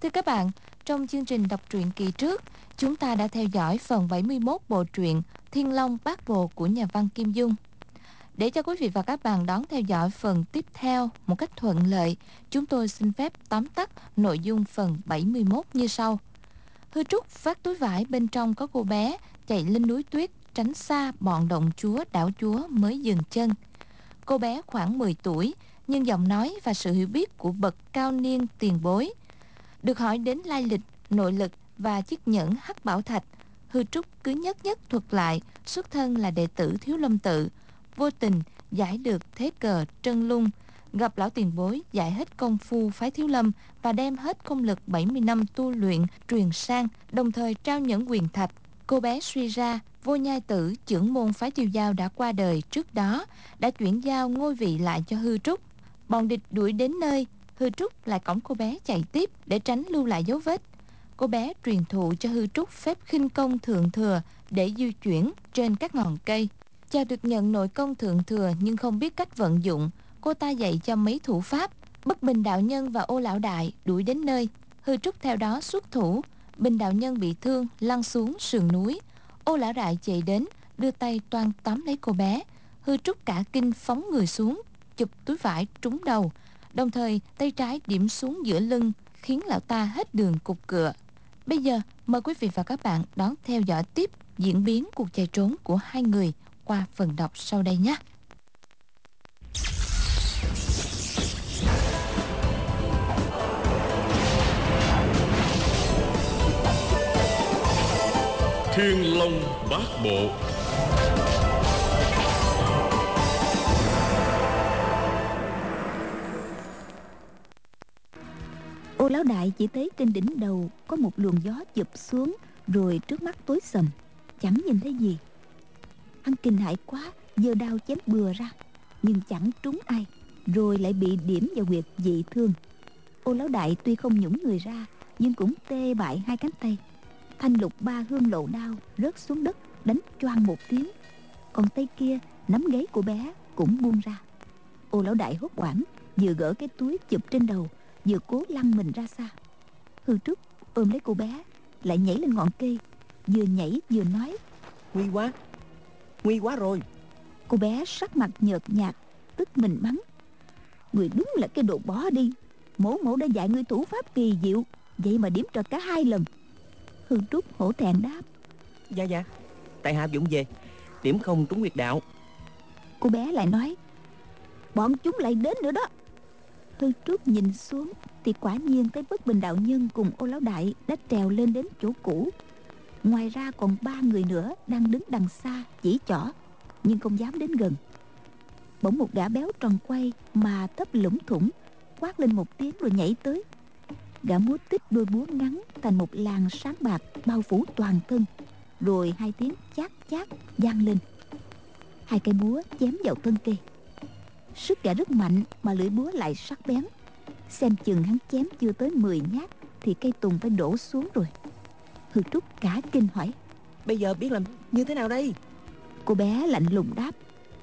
Thưa các bạn, trong chương trình đọc truyện kỳ trước, chúng ta đã theo dõi phần 71 bộ truyện Thiên Long Bát Bộ của nhà văn Kim Dung. Để cho quý vị và các bạn đón theo dõi phần tiếp theo một cách thuận lợi, chúng tôi xin phép tóm tắt nội dung phần 71 như sau. Hư Trúc vác túi vải, bên trong có cô bé, chạy lên núi tuyết tránh xa bọn động chúa đảo chúa mới dừng chân. Cô bé khoảng 10 tuổi, nhưng giọng nói và sự hiểu biết của bậc cao niên tiền bối. Được hỏi đến lai lịch, nội lực và chiếc nhẫn hắc bảo thạch, Hư Trúc cứ nhất nhất thuật lại xuất thân là đệ tử Thiếu Lâm Tự, vô tình giải được thế cờ Trân Lung, gặp lão tiền bối giải hết công phu phái Thiếu Lâm và đem hết công lực 70 năm tu luyện truyền sang, đồng thời trao nhẫn quyền thạch. Cô bé suy ra Vô Nhai Tử, trưởng môn phái Tiêu Giao đã qua đời trước đó, đã chuyển giao ngôi vị lại cho Hư Trúc. Bọn địch đuổi đến nơi, Hư Trúc lại cõng cô bé chạy tiếp để tránh lưu lại dấu vết. Cô bé truyền thụ cho Hư Trúc phép khinh công thượng thừa để di chuyển trên các ngọn cây. Chàng được nhận nội công thượng thừa nhưng không biết cách vận dụng. Cô ta dạy cho mấy thủ pháp. Bất Bình đạo nhân và Ô lão đại đuổi đến nơi, Hư Trúc theo đó xuất thủ. Bình đạo nhân bị thương lăn xuống sườn núi. Ô lão đại chạy đến, đưa tay toan tóm lấy cô bé. Hư Trúc cả kinh phóng người xuống, chụp túi vải trúng đầu, đồng thời tay trái điểm xuống giữa lưng, khiến lão ta hết đường cục cựa. Bây giờ mời quý vị và các bạn đón theo dõi tiếp diễn biến cuộc chạy trốn của hai người qua phần đọc sau đây nhé. Thiên Long Bát Bộ. Ô lão đại chỉ thấy trên đỉnh đầu có một luồng gió chụp xuống, rồi trước mắt tối sầm, chẳng nhìn thấy gì. Hắn kinh hãi quá, giơ đao chém bừa ra, nhưng chẳng trúng ai, rồi lại bị điểm vào huyệt dị thương. Ô lão đại tuy không nhũng người ra, nhưng cũng tê bại hai cánh tay. Thanh lục ba hương lộ đao rớt xuống đất, đánh choang một tiếng. Còn tay kia nắm gáy của bé cũng buông ra. Ô lão đại hốt hoảng, vừa gỡ cái túi chụp trên đầu, vừa cố lăn mình ra xa. Hư Trúc ôm lấy cô bé, lại nhảy lên ngọn cây, vừa nhảy vừa nói: Nguy quá rồi. Cô bé sắc mặt nhợt nhạt, tức mình mắng: Người đúng là cái đồ bỏ đi. Mẫu đã dạy ngươi thủ pháp kỳ diệu, vậy mà điểm trật cả hai lần. Hư Trúc hổ thẹn đáp: Dạ, tại hạ vụng về, điểm không trúng huyệt đạo. Cô bé lại nói: Bọn chúng lại đến nữa đó. Hư Trúc nhìn xuống thì quả nhiên thấy Bất Bình đạo nhân cùng Ô lão đại đã trèo lên đến chỗ cũ. Ngoài ra còn ba người nữa đang đứng đằng xa chỉ trỏ, nhưng không dám đến gần. Bỗng một gã béo tròn quay mà thấp lủng thủng quát lên một tiếng rồi nhảy tới. Gã múa tích đôi búa ngắn thành một làn sáng bạc bao phủ toàn thân, rồi hai tiếng chát chát vang lên. Hai cây búa chém vào thân cây. Sức gã rất mạnh mà lưỡi búa lại sắc bén. Xem chừng hắn chém chưa tới 10 nhát thì cây tùng phải đổ xuống rồi. Hư Trúc cả kinh hỏi: Bây giờ biết làm như thế nào đây? Cô bé lạnh lùng đáp: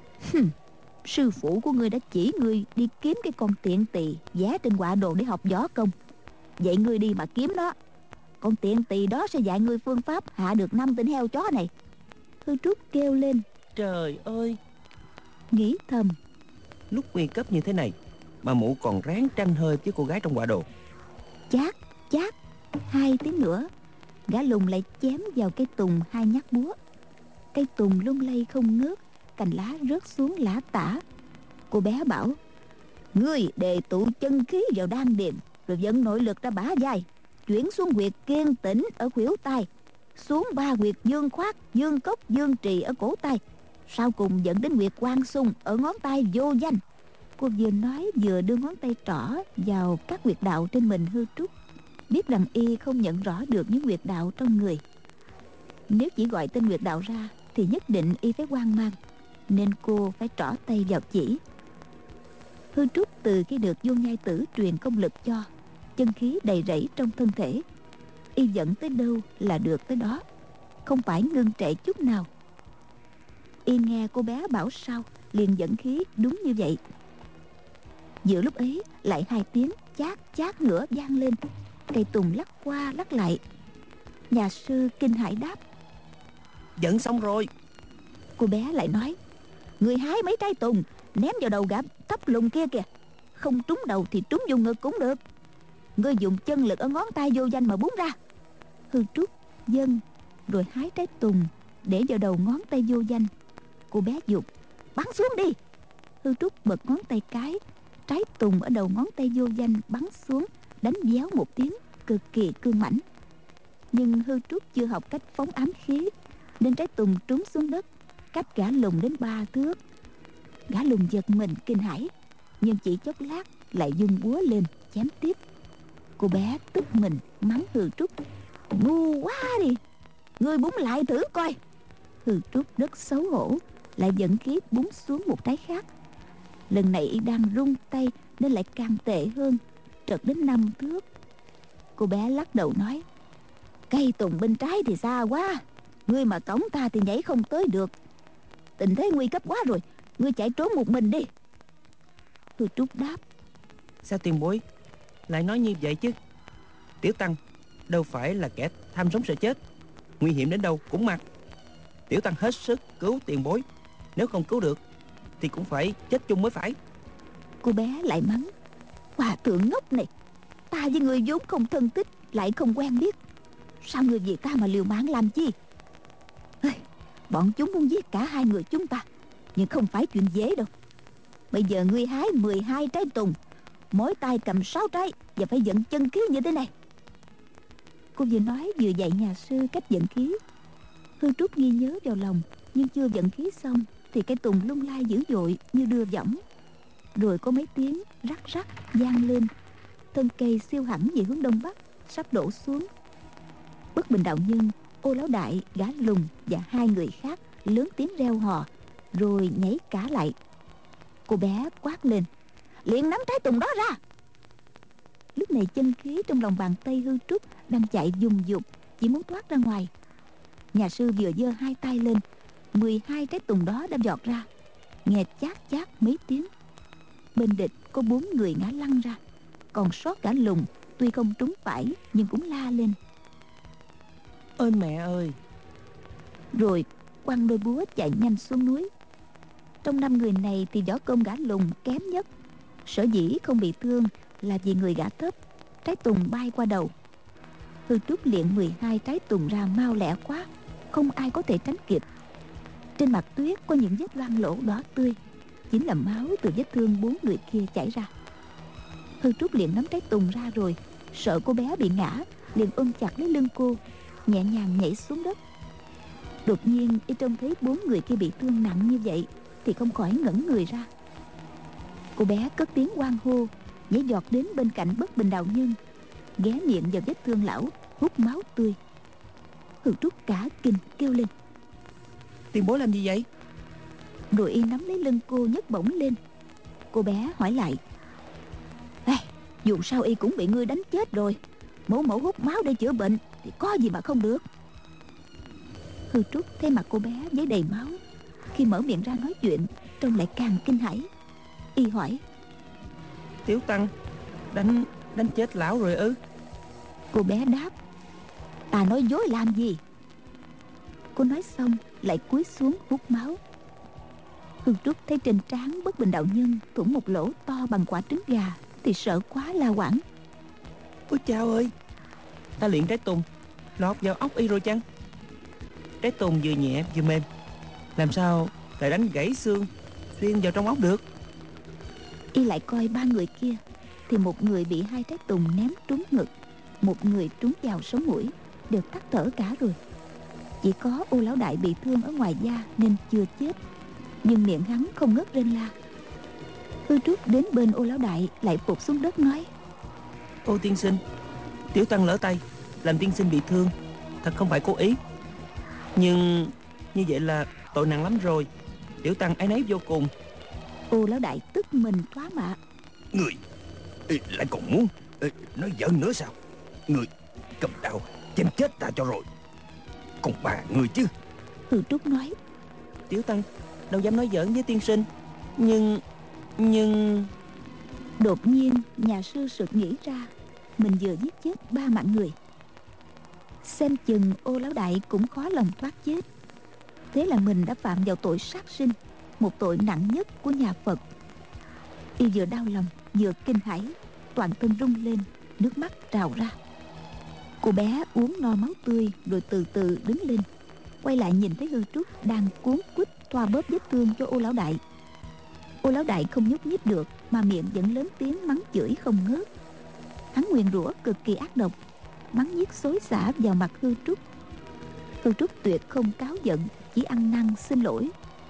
Sư phụ của ngươi đã chỉ ngươi đi kiếm cái con tiện tỳ vẽ trên họa đồ để học võ công. Vậy ngươi đi mà kiếm nó. Con tiện tỳ đó sẽ dạy ngươi phương pháp hạ được 5 tên heo chó này. Hư Trúc kêu lên: Trời ơi! Nghĩ thầm: Lúc nguy cấp như thế này mà mụ còn ráng tranh hơi với cô gái trong họa đồ. Chát chát, hai tiếng nữa, gã lùng lại chém vào cây tùng hai nhát búa. Cây tùng lung lay không ngớt, cành lá rớt xuống lả tả. Cô bé bảo: Ngươi đề tụ chân khí vào đan điền, rồi dẫn nội lực ra bả vai, chuyển xuống huyệt Kiên Tĩnh ở khuỷu tay, xuống ba huyệt Dương Khoát, Dương Cốc, Dương Trì ở cổ tay, sau cùng dẫn đến huyệt Quang Sung ở ngón tay vô danh. Cô vừa nói vừa đưa ngón tay trỏ vào các huyệt đạo trên mình Hư Trúc, biết rằng y không nhận rõ được những huyệt đạo trong người. Nếu chỉ gọi tên huyệt đạo ra thì nhất định y phải hoang mang, nên cô phải trỏ tay vào chỉ. Hư Trúc từ khi được Vô Nhai Tử truyền công lực cho, chân khí đầy rẫy trong thân thể. Y dẫn tới đâu là được tới đó, không phải ngưng trệ chút nào. Y nghe cô bé bảo sao, liền dẫn khí đúng như vậy. Giữa lúc ấy lại hai tiếng chát chát nữa vang lên. Cây tùng lắc qua lắc lại. Nhà sư kinh hãi đáp: Giận xong rồi. Cô bé lại nói: Người hái mấy trái tùng ném vào đầu gã thấp lùn kia kìa. Không trúng đầu thì trúng vô ngực cũng được. Ngươi dùng chân lực ở ngón tay vô danh mà búng ra. Hư Trúc dâng, rồi hái trái tùng để vào đầu ngón tay vô danh. Cô bé giục: Bắn xuống đi. Hư Trúc bật ngón tay cái. Trái tùng ở đầu ngón tay vô danh bắn xuống, đánh véo một tiếng, cực kỳ cương mãnh. Nhưng Hư Trúc chưa học cách phóng ám khí, nên trái tùng trúng xuống đất, cách gã lùn đến 3 thước. Gã lùn giật mình kinh hãi, nhưng chỉ chốc lát lại vung búa lên chém tiếp. Cô bé tức mình mắng Hư Trúc: Ngu quá đi, ngươi búng lại thử coi. Hư Trúc rất xấu hổ, lại dẫn khí búng xuống một trái khác. Lần này y đang run tay nên lại càng tệ hơn, trật đến 5 thước. Cô bé lắc đầu nói: Cây tùng bên trái thì xa quá, ngươi mà cõng ta thì nhảy không tới được. Tình thế nguy cấp quá rồi, ngươi chạy trốn một mình đi. Hư Trúc đáp: Sao tiền bối lại nói như vậy chứ? Tiểu tăng đâu phải là kẻ tham sống sợ chết, nguy hiểm đến đâu cũng mặc. Tiểu tăng hết sức cứu tiền bối, nếu không cứu được thì cũng phải chết chung mới phải. Cô bé lại mắng: Hòa thượng ngốc này, ta với người vốn không thân tích, lại không quen biết, sao người vì ta mà liều mạng làm chi? Bọn chúng muốn giết cả hai người chúng ta, nhưng không phải chuyện dễ đâu. Bây giờ ngươi hái 12 trái tùng, mỗi tay cầm 6 trái, và phải vận chân khí như thế này. Cô vừa nói vừa dạy nhà sư cách vận khí. Hư Trúc ghi nhớ vào lòng, nhưng chưa vận khí xong thì cây tùng lung lay dữ dội như đưa võng. Rồi có mấy tiếng rắc rắc vang lên, thân cây siêu hẳn về hướng đông bắc, sắp đổ xuống. Bất Bình đạo nhân, Ô Lão Đại, gã lùn và hai người khác lớn tiếng reo hò, rồi nhảy cả lại. Cô bé quát lên: Liền nắm trái tùng đó ra. Lúc này chân khí trong lòng bàn tay Hư Trúc đang chạy dùng dục, chỉ muốn thoát ra ngoài. Nhà sư vừa giơ hai tay lên, 12 trái tùng đó đã giọt ra, nghe chát chát mấy tiếng. Bên địch có 4 người ngã lăn ra, còn sót cả lùn, tuy không trúng phải nhưng cũng la lên: Ôi mẹ ơi! Rồi quăng đôi búa chạy nhanh xuống núi. Trong 5 người này thì võ công gã lùn kém nhất. Sở dĩ không bị thương là vì người gã thấp, trái tùng bay qua đầu. Hư Trúc luyện 12 trái tùng ra mau lẹ quá, không ai có thể tránh kịp. Trên mặt tuyết có những vết loang lỗ đỏ tươi, chính là máu từ vết thương 4 người kia chảy ra. Hư Trúc liền nắm trái tùng ra rồi, sợ cô bé bị ngã, liền ôm chặt lấy lưng cô, nhẹ nhàng nhảy xuống đất. Đột nhiên y trông thấy 4 người kia bị thương nặng như vậy thì không khỏi ngẩn người ra. Cô bé cất tiếng hoan hô, nhảy giọt đến bên cạnh Bất Bình đạo nhân, ghé miệng vào vết thương lão, hút máu tươi. Hư Trúc cả kinh kêu lên: Tiền bối làm gì vậy? Rồi y nắm lấy lưng cô nhấc bổng lên. Cô bé hỏi lại: Ê, dù sao y cũng bị ngươi đánh chết rồi, mẫu mẫu hút máu để chữa bệnh thì có gì mà không được. Hư Trúc thấy mặt cô bé với đầy máu, khi mở miệng ra nói chuyện trông lại càng kinh hãi. Y hỏi: Tiểu tăng đánh chết lão rồi ư? Cô bé đáp: Ta nói dối làm gì? Cô nói xong lại cúi xuống hút máu. Hương Trúc thấy trên trán Bất Bình đạo nhân thủng một lỗ to bằng quả trứng gà thì sợ quá la hoảng: Ôi chao ơi! Ta luyện trái tùng lọt vào óc y rồi chăng? Trái tùng vừa nhẹ vừa mềm, làm sao lại đánh gãy xương xuyên vào trong óc được? Y lại coi ba người kia thì một người bị hai trái tùng ném trúng ngực, một người trúng vào sống mũi, đều tắt thở cả rồi. Chỉ có Ô Lão Đại bị thương ở ngoài da nên chưa chết, nhưng miệng hắn không ngớt rên la. Hư Trúc đến bên Ô Lão Đại lại phục xuống đất nói: Ô tiên sinh, tiểu tăng lỡ tay làm tiên sinh bị thương, thật không phải cố ý, nhưng như vậy là tội nặng lắm rồi. Tiểu tăng áy náy vô cùng. Ô Lão Đại tức mình thoá mạ: Người lại còn muốn nói giỡn nữa sao? Người cầm đao chém chết ta cho rồi. Còn bà người chứ? Hư Trúc nói: Tiểu tăng đâu dám nói giỡn với tiên sinh, nhưng Đột nhiên nhà sư sực nghĩ ra, mình vừa giết chết 3 mạng người. Xem chừng Ô lão đại cũng khó lòng thoát chết. Thế là mình đã phạm vào tội sát sinh, một tội nặng nhất của nhà Phật. Y vừa đau lòng vừa kinh hãi, toàn thân rung lên, nước mắt trào ra. Cô bé uống no máu tươi rồi từ từ đứng lên, quay lại nhìn thấy Hư Trúc đang cuống quýt thoa bóp vết thương cho Ô lão đại. Ô lão đại không nhúc nhích được mà miệng vẫn lớn tiếng mắng chửi không ngớt. Hắn nguyền rủa cực kỳ ác độc, mắng nhiếc xối xả vào mặt Hư Trúc. Hư Trúc tuyệt không cáu giận, chỉ ăn năn xin lỗi.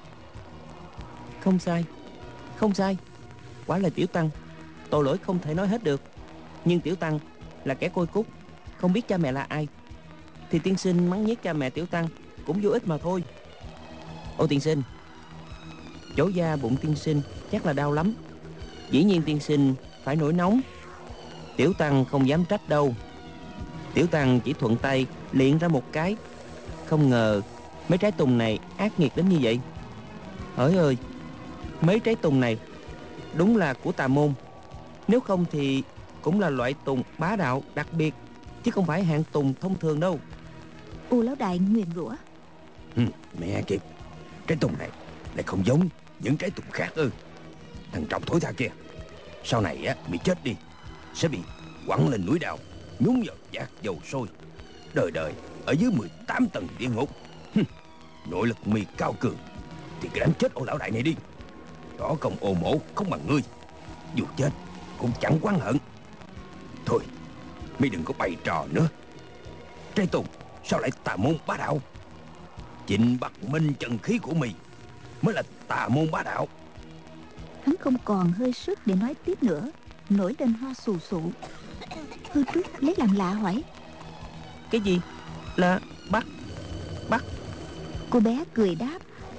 Không sai, không sai. Quả là Tiểu Tăng, tội lỗi không thể nói hết được. Nhưng Tiểu Tăng là kẻ côi cút, không biết cha mẹ là ai, thì tiên sinh mắng nhiếc cha mẹ Tiểu Tăng cũng vô ích mà thôi. Ô tiên sinh, chỗ da bụng tiên sinh chắc là đau lắm. Dĩ nhiên tiên sinh phải nổi nóng. Tiểu Tăng không dám trách đâu. Tiểu Tăng chỉ thuận tay liệng ra một cái. Không ngờ mấy trái tùng này ác nghiệt đến như vậy. Hỡi ơi, mấy trái tùng này đúng là của tà môn. Nếu không thì cũng là loại tùng bá đạo đặc biệt, chứ không phải hạng tùng thông thường đâu. Ô lão đại nguyền rủa. Mẹ kiếp, trái tùng này lại không giống những trái tùng khác ư? Thằng trọng thối tha kia, sau này á mày chết đi sẽ bị quẳng lên núi đào, nhúng vào vạc dầu sôi, đời đời ở dưới 18 tầng địa ngục. Nội lực mày cao cường thì cứ đánh chết Ô lão đại này đi. Đó công Ô mổ không bằng ngươi, dù chết cũng chẳng oán hận. Thôi mày đừng có bày trò nữa. Trái tùng sao lại tà môn bá đạo? Chính Bắc Minh chân khí của mày mới là tà môn bá đạo. Hắn không còn hơi sức để nói tiếp nữa, nổi lên ho sù sụ. Hư Trúc lấy làm lạ hỏi: Cái gì là bắt? Cô bé cười đáp: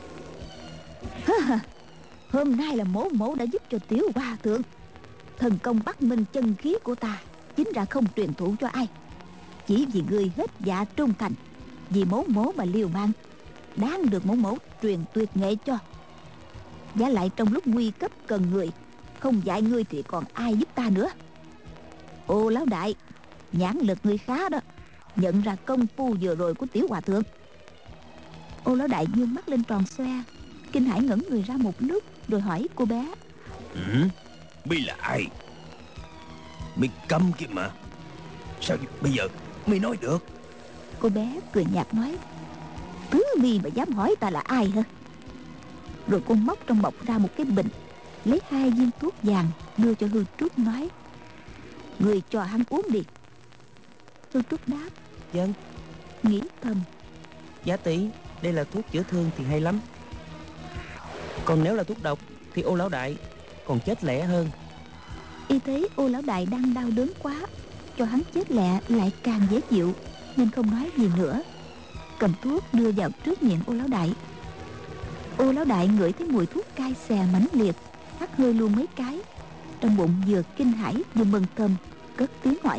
Hôm nay là mổ mổ đã giúp cho tiểu hòa thượng. Thần công Bắc Minh chân khí của ta chính ra không truyền thụ cho ai, chỉ vì người hết dạ trung thành, vì mổ mổ mà liều mạng, đáng được mổ mổ truyền tuyệt nghệ cho. Giá lại trong lúc nguy cấp cần người, không dạy ngươi thì còn ai giúp ta nữa. Ô lão đại, nhãn lực ngươi khá đó, nhận ra công phu vừa rồi của tiểu hòa thượng. Ô lão đại dương mắt lên tròn xoe, kinh hãi ngẩn người ra một lúc, rồi hỏi cô bé: Mi là ai? Mi câm kia mà, sao bây giờ mi nói được? Cô bé cười nhạt nói: Tứ mi mà dám hỏi ta là ai hả? Rồi cô móc trong bọc ra một cái bình, lấy 2 viên thuốc vàng đưa cho Hư Trúc nói: Người cho hắn uống đi. Hư Trúc đáp: Vâng. Nghĩ thầm: Giá tỷ, đây là thuốc chữa thương thì hay lắm. Còn nếu là thuốc độc thì Ô lão đại còn chết lẹ hơn. Y thấy Ô lão đại đang đau đớn quá, cho hắn chết lẹ lại càng dễ chịu, nên không nói gì nữa, cầm thuốc đưa vào trước miệng Ô lão đại. Ô lão đại ngửi thấy mùi thuốc cay xè mãnh liệt, hắt hơi luôn mấy cái, trong bụng vừa kinh hãi vừa mừng thầm, cất tiếng hỏi: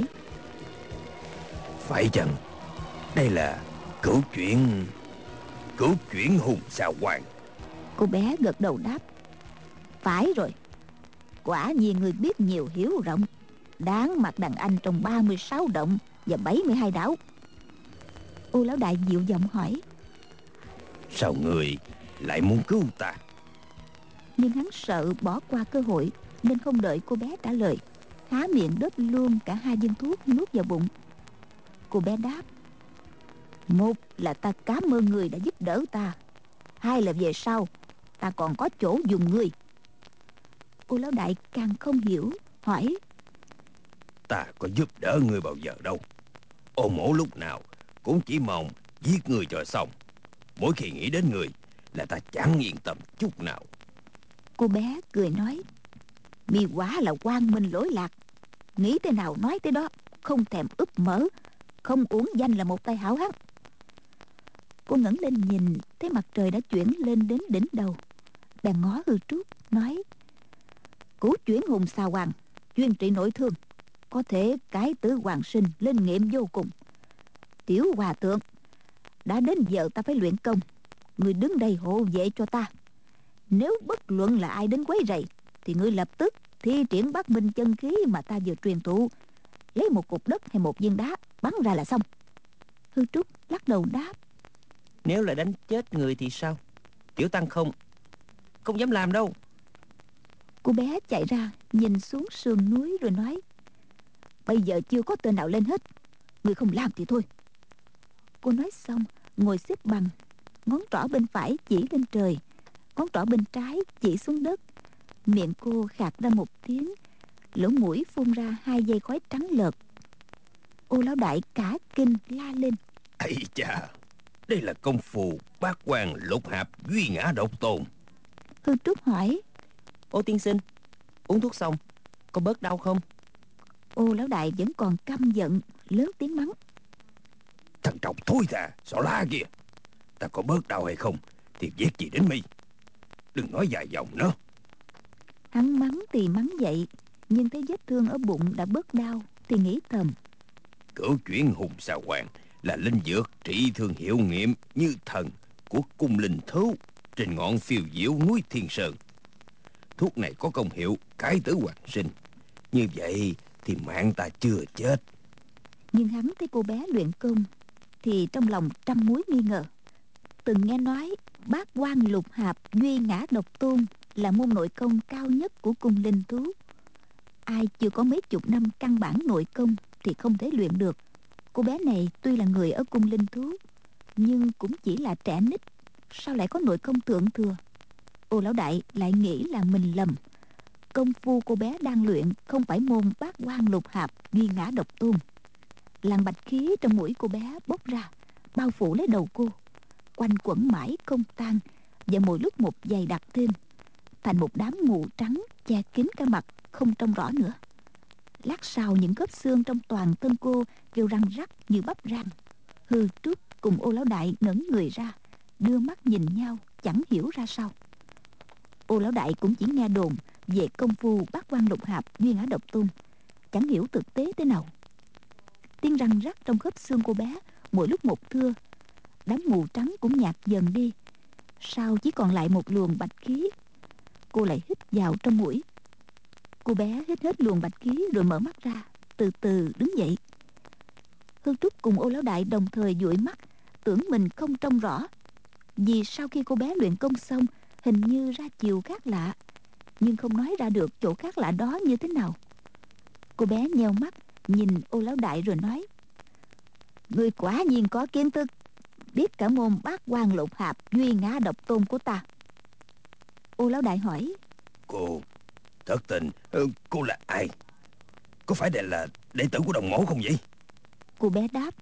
Phải chăng đây là cửu chuyển hùng xà hoàng? Cô bé gật đầu đáp: Phải rồi, quả nhiên người biết nhiều hiểu rộng, đáng mặt đàn anh trong 36 động và 72 đảo. Ô lão đại dịu giọng hỏi: Sao người lại muốn cứu ta? Nhưng hắn sợ bỏ qua cơ hội, nên không đợi cô bé trả lời, há miệng đớp luôn cả 2 viên thuốc nuốt vào bụng. Cô bé đáp: Một là ta cảm ơn người đã giúp đỡ ta, 2 là về sau ta còn có chỗ dùng ngươi. Ô lão đại càng không hiểu, hỏi: Ta có giúp đỡ người bao giờ đâu. Ô mổ lúc nào cũng chỉ mong giết người cho xong. Mỗi khi nghĩ đến người là ta chẳng yên tâm chút nào. Cô bé cười nói: Mi quả là quang minh lỗi lạc, nghĩ thế nào nói thế đó, không thèm úp mở, không uổng danh là một tay hảo hán. Cô ngẩng lên nhìn, thấy mặt trời đã chuyển lên đến đỉnh đầu, bèn ngó Hư Trúc nói: Cửu chuyển hùng xà hoàng chuyên trị nội thương, có thể cải tử hoàng sinh, linh nghiệm vô cùng. Tiểu hòa thượng, đã đến giờ ta phải luyện công, người đứng đây hộ vệ cho ta. Nếu bất luận là ai đến quấy rầy thì ngươi lập tức thi triển Bắc Minh chân khí mà ta vừa truyền thụ, lấy một cục đất hay một viên đá bắn ra là xong. Hư Trúc lắc đầu đáp. Nếu là đánh chết người thì sao? Tiểu Tăng không không dám làm đâu. Cô bé chạy ra nhìn xuống sườn núi rồi nói. Bây giờ chưa có tên nào lên hết, người không làm thì thôi. Cô nói xong ngồi xếp bằng, ngón trỏ bên phải chỉ lên trời, ngón trỏ bên trái chỉ xuống đất. Miệng cô khạc ra một tiếng, lỗ mũi phun ra 2 dây khói trắng lợt. Ô Lão Đại cả kinh la lên. Ây chà, đây là công phu bát quan lục hạp duy ngã độc tôn. Hư Trúc hỏi. Ô tiên sinh, uống thuốc xong có bớt đau không? Ô Lão Đại vẫn còn căm giận, lớn tiếng mắng. Thằng trọc thối tha, xỏ lá kia. Ta có bớt đau hay không thì việc gì đến mi. Đừng nói dài dòng nữa. Hắn mắng thì mắng vậy, nhưng thấy vết thương ở bụng đã bớt đau thì nghĩ thầm. Cửu chuyển hùng sa hoàng là linh dược trị thương hiệu nghiệm như thần của cung linh thú trên ngọn phiêu diễu núi Thiên Sơn. Thuốc này có công hiệu cải tử hoàn sinh. Như vậy thì mạng ta chưa chết. Nhưng hắn thấy cô bé luyện công thì trong lòng trăm mối nghi ngờ. Từng nghe nói bát quan lục hạp duy ngã độc tôn là môn nội công cao nhất của cung linh thú. Ai chưa có mấy chục năm căn bản nội công thì không thể luyện được. Cô bé này tuy là người ở cung linh thú, nhưng cũng chỉ là trẻ nít, sao lại có nội công thượng thừa? Ô Lão Đại lại nghĩ là mình lầm. Công phu cô bé đang luyện không phải môn bát quan lục hạp duy ngã độc tôn. Làn bạch khí trong mũi cô bé bốc ra, bao phủ lấy đầu cô, quanh quẩn mãi không tan, và mỗi lúc một dày đặc thêm, thành một đám mù trắng che kín cả mặt, không trông rõ nữa. Lát sau những khớp xương trong toàn thân cô kêu răng rắc như bắp rang. Hư Trúc cùng Ô Lão Đại ngẩng người ra, đưa mắt nhìn nhau chẳng hiểu ra sao. Ô Lão Đại cũng chỉ nghe đồn về công phu bát quan lục hạp duy ngã độc tôn, chẳng hiểu thực tế thế nào. Tiếng răng rắc trong khớp xương cô bé mỗi lúc một thưa, đám mù trắng cũng nhạt dần đi, sau chỉ còn lại một luồng bạch khí. Cô lại hít vào trong mũi. Cô bé hít hết luồng bạch khí rồi mở mắt ra, từ từ đứng dậy. Hương Trúc cùng Ô Lão Đại đồng thời dụi mắt, tưởng mình không trông rõ. Vì sau khi cô bé luyện công xong, hình như ra chiều khác lạ, nhưng không nói ra được chỗ khác lạ đó như thế nào. Cô bé nheo mắt nhìn Ô Lão Đại rồi nói. Người quả nhiên có kiến thức, biết cả môn bát quan lục hạp duy ngã độc tôn của ta. Ô Lão Đại hỏi. Cô thất tình, cô là ai? Có phải đây là đệ tử của đồng mẫu không vậy? Cô bé đáp.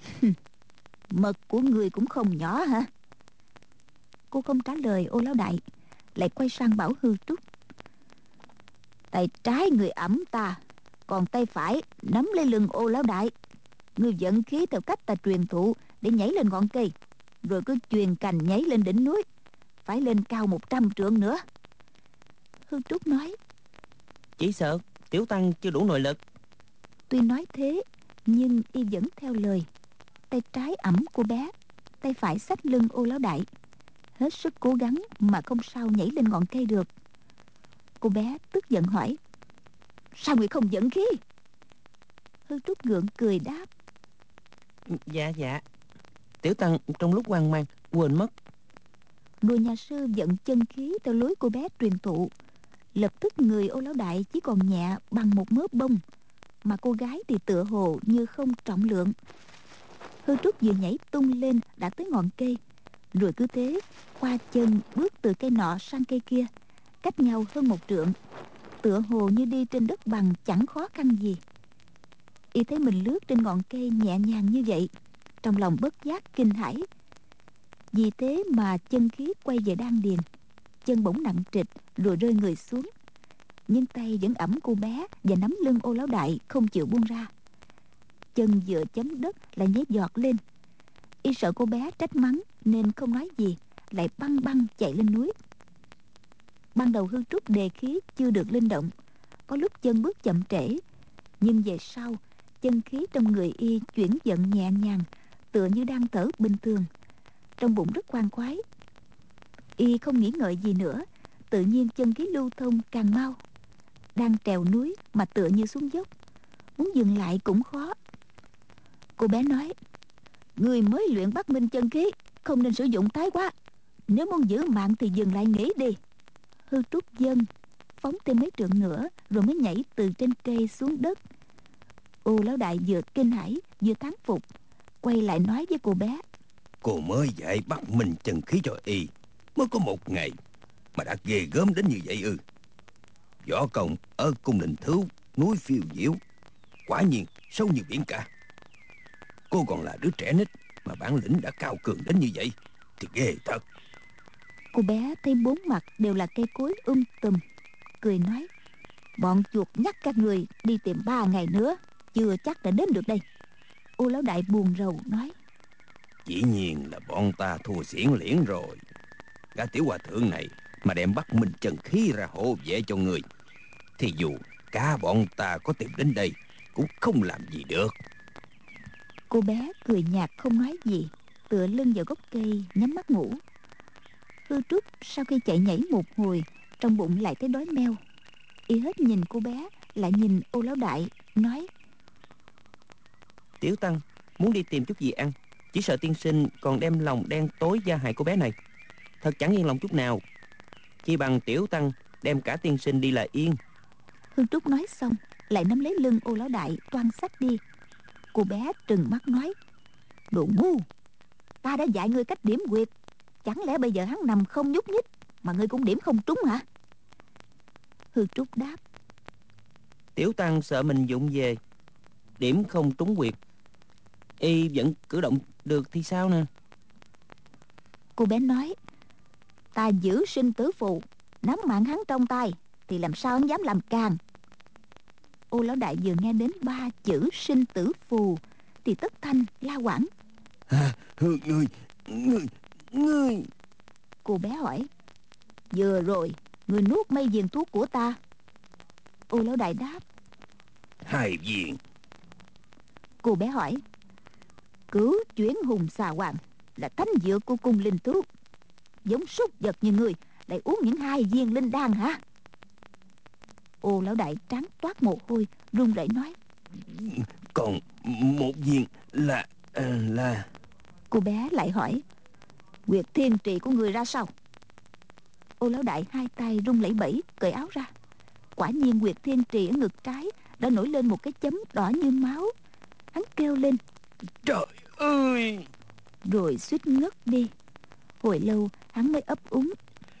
Mật của người cũng không nhỏ hả? Cô không trả lời Ô Lão Đại, lại quay sang bảo Hư Trúc. Tay trái người ẵm ta, còn tay phải nắm lấy lưng Ô Lão Đại. Người vận khí theo cách ta truyền thụ để nhảy lên ngọn cây, rồi cứ chuyền cành nhảy lên đỉnh núi, phải lên cao 100 trượng nữa. Hư Trúc nói. Chỉ sợ Tiểu Tăng chưa đủ nội lực. Tuy nói thế, nhưng y vẫn theo lời. Tay trái ẵm cô bé, tay phải xách lưng Ô Lão Đại, hết sức cố gắng mà không sao nhảy lên ngọn cây được. Cô bé tức giận hỏi. Sao người không vận khí? Hư Trúc gượng cười đáp. Dạ Tiểu Tăng trong lúc hoang mang quên mất. Đùa nhà sư vận chân khí theo lối cô bé truyền thụ. Lập tức người Ô Lão Đại chỉ còn nhẹ bằng một mớ bông, mà cô gái thì tựa hồ như không trọng lượng. Hư Trúc vừa nhảy tung lên đã tới ngọn cây, rồi cứ thế khoa chân bước từ cây nọ sang cây kia, cách nhau hơn 1 trượng, tựa hồ như đi trên đất bằng chẳng khó khăn gì. Y thấy mình lướt trên ngọn cây nhẹ nhàng như vậy, trong lòng bất giác kinh hãi. Vì thế mà chân khí quay về đan điền, chân bỗng nặng trịch rồi rơi người xuống, nhưng tay vẫn ẵm cô bé và nắm lưng Ô Lão Đại không chịu buông ra. Chân vừa chấm đất lại nhảy giọt lên. Y sợ cô bé trách mắng nên không nói gì, lại băng băng chạy lên núi. Ban đầu Hư Trúc đề khí chưa được linh động, có lúc chân bước chậm trễ, nhưng về sau chân khí trong người y chuyển vận nhẹ nhàng, tựa như đang thở bình thường, trong bụng rất khoan khoái. Y không nghĩ ngợi gì nữa, tự nhiên chân khí lưu thông càng mau. Đang trèo núi mà tựa như xuống dốc, muốn dừng lại cũng khó. Cô bé nói: Người mới luyện Bắc Minh chân khí, không nên sử dụng thái quá. Nếu muốn giữ mạng thì dừng lại nghỉ đi. Hư Trúc dân phóng thêm mấy trượng nữa rồi mới nhảy từ trên cây xuống đất. Ô Lão Đại vừa kinh hãi vừa thán phục, quay lại nói với cô bé: Cô mới dạy Bắc Minh chân khí cho y mới có 1 ngày mà đã ghê gớm đến như vậy ư? Võ công ở cung Đình Thứu, núi Phiêu Diễu quả nhiên sâu như biển cả. Cô còn là đứa trẻ nít mà bản lĩnh đã cao cường đến như vậy thì ghê thật. Cô bé thấy bốn mặt đều là cây cối tùm, cười nói: Bọn chuột nhắt các người đi tìm 3 ngày nữa chưa chắc đã đến được đây. Ô Lão Đại buồn rầu nói: Dĩ nhiên là bọn ta thua xiển liễn rồi. Gã tiểu hòa thượng này mà đem Bắc Minh chân khí ra hộ vệ cho người thì dù cả bọn ta có tìm đến đây cũng không làm gì được. Cô bé cười nhạt không nói gì, tựa lưng vào gốc cây nhắm mắt ngủ. Hư Trúc sau khi chạy nhảy một hồi, trong bụng lại thấy đói meo. Y hết nhìn cô bé lại nhìn Ô Lão Đại, nói: Tiểu Tăng muốn đi tìm chút gì ăn, chỉ sợ tiên sinh còn đem lòng đen tối gia hại cô bé này, thật chẳng yên lòng chút nào. Chi bằng Tiểu Tăng đem cả tiên sinh đi là yên. Hư Trúc nói xong lại nắm lấy lưng Ô Lão Đại toan xách đi. Cô bé trừng mắt nói: Đồ ngu, ta đã dạy ngươi cách điểm quyệt, chẳng lẽ bây giờ hắn nằm không nhúc nhích mà ngươi cũng điểm không trúng hả? Hư Trúc đáp: Tiểu Tăng sợ mình vụng về, điểm không trúng quyệt, y vẫn cử động được thì sao nè? Cô bé nói: Ta giữ sinh tử phù, nắm mạng hắn trong tay thì làm sao hắn dám làm càng. Ô Lão Đại vừa nghe đến 3 chữ sinh tử phù thì tất thanh la quảng. Ngươi, ngươi, ngươi. Cô bé hỏi: Vừa rồi người nuốt mấy viên thuốc của ta? Ô Lão Đại đáp: 2 viên. Cô bé hỏi: Cửu chuyển hùng xà hoàng là thánh dược của cung linh thú, giống súc vật như ngươi lại uống những 2 viên linh đan hả? Ô Lão Đại trán toát mồ hôi, run rẩy nói: Còn 1 viên là... Cô bé lại hỏi: Quyệt thiên trì của người ra sao? Ô Lão Đại 2 tay run lẩy bẩy cởi áo ra. Quả nhiên quyệt thiên trì ở ngực trái đã nổi lên một cái chấm đỏ như máu. Hắn kêu lên: Trời ơi! Rồi suýt ngất đi. Hồi lâu hắn mới ấp úng: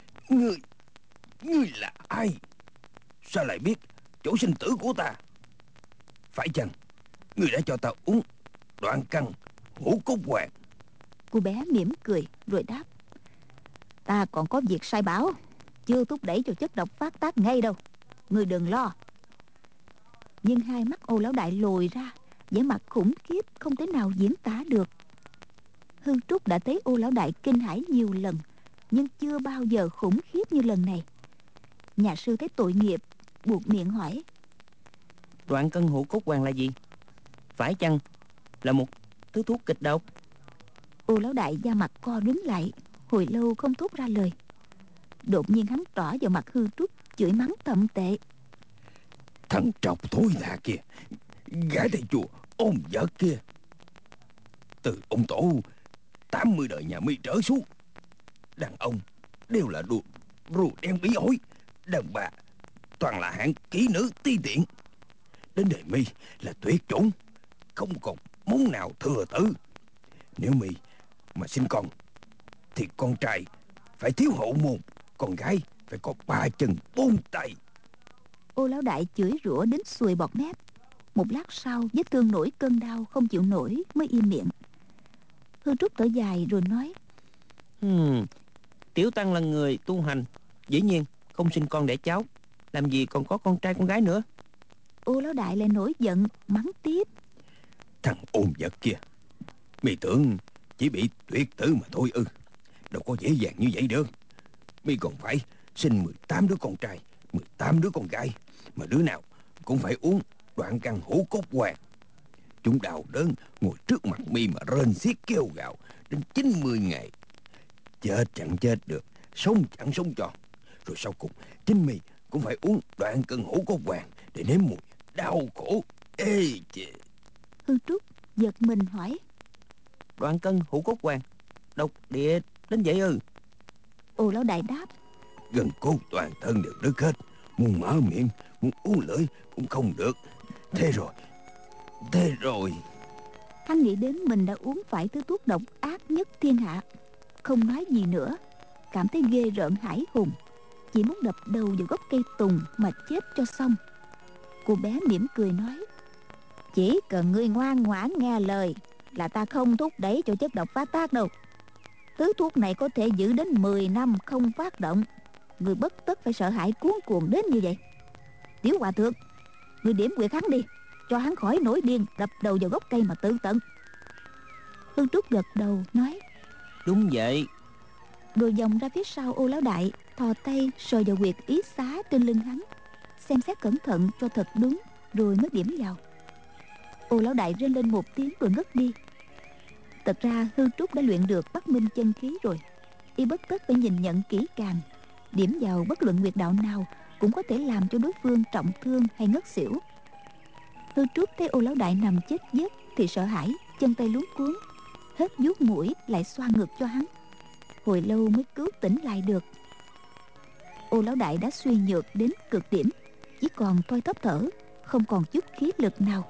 Ngươi là ai? Sao lại biết chỗ sinh tử của ta? Phải chăng ngươi đã cho ta uống đoạn căn ngũ cốt hoàng? Cô bé mỉm cười rồi đáp: Ta còn có việc sai bảo, chưa thúc đẩy cho chất độc phát tác ngay đâu, ngươi đừng lo. Nhưng 2 mắt Ô Lão Đại lồi ra, vẻ mặt khủng khiếp không thể nào diễn tả được. Hư Trúc đã thấy Ô Lão Đại kinh hãi nhiều lần, nhưng chưa bao giờ khủng khiếp như lần này. Nhà sư thấy tội nghiệp, buột miệng hỏi: Đoạn cân hữu cốt hoàng là gì? Phải chăng là một thứ thuốc kịch độc? Ô Lão Đại da mặt co rúm lại, hồi lâu không thốt ra lời. Đột nhiên hắn trỏ vào mặt Hư Trúc, chửi mắng thậm tệ: Thằng trọc thối tha kia, gã thầy chùa ôn vợ kia, từ ông tổ 80 đời nhà mi trở xuống, đàn ông đều là rùa đen bí ổi, đàn bà toàn là hạng kỹ nữ ti tiện. Đến đời mi là tuyệt chủng, không còn món nào thừa tử. Nếu mi mà sinh con thì con trai phải thiếu hậu môn, con gái phải có 3 chân 4 tay. Ô Lão Đại chửi rủa đến xuôi bọt mép. Một lát sau vết thương nổi cơn đau không chịu nổi mới im miệng. Hư Trúc thở dài rồi nói: Tiểu Tăng là người tu hành, dĩ nhiên không sinh con đẻ cháu, làm gì còn có con trai con gái nữa. Ô Lão Đại lại nổi giận mắng tiếp: Thằng ôn vật kia, mi tưởng chỉ bị tuyệt tử mà thôi ư? Đâu có dễ dàng như vậy được. Mi còn phải sinh 18 đứa con trai, 18 đứa con gái, mà đứa nào cũng phải uống đoạn căn hữu cốt hoàng. Chúng đau đớn ngồi trước mặt mi mà rên xiết kêu gào đến 90 ngày. Chết chẳng chết được, sống chẳng sống tròn. Rồi sau cùng chính mi cũng phải uống đoạn cân hữu cốt hoàng để nếm mùi đau khổ Ê chề. Hư Trúc giật mình hỏi. Đoạn cân hữu cốt hoàng, độc địa đến vậy ư? Ô lão đại đáp. Gần cốt toàn thân đều đứt hết. Muốn mở miệng, muốn uống lưỡi cũng không được. Thế rồi. Hắn nghĩ đến mình đã uống phải thứ thuốc độc ác nhất thiên hạ, không nói gì nữa, cảm thấy ghê rợn hãi hùng, chỉ muốn đập đầu vào gốc cây tùng mà chết cho xong. Cô bé mỉm cười nói. Chỉ cần ngươi ngoan ngoãn nghe lời là ta không thúc đẩy cho chất độc phát tác đâu. Thứ thuốc này có thể giữ đến 10 năm không phát động. Ngươi bất tất phải sợ hãi cuống cuồng đến như vậy. Tiểu hòa thượng, ngươi điểm quyệt hắn đi, cho hắn khỏi nổi điên đập đầu vào gốc cây mà tự tận. Hương Trúc gật đầu nói. Đúng vậy. Rồi vòng ra phía sau Ô lão đại, thò tay sờ vào huyệt ý xá trên lưng hắn, xem xét cẩn thận cho thật đúng, rồi mới điểm vào. Ô lão đại rên lên một tiếng rồi ngất đi. Thật ra Hư Trúc đã luyện được Bắc Minh chân khí rồi, y bất tất phải nhìn nhận kỹ càng. Điểm vào bất luận huyệt đạo nào cũng có thể làm cho đối phương trọng thương hay ngất xỉu. Hư Trúc thấy Ô lão đại nằm chết giấc thì sợ hãi, chân tay luống cuống, hết vuốt mũi lại xoa ngực cho hắn. Hồi lâu mới cứu tỉnh lại được. Ô lão đại đã suy nhược đến cực điểm, chỉ còn thoi thóp thở, không còn chút khí lực nào.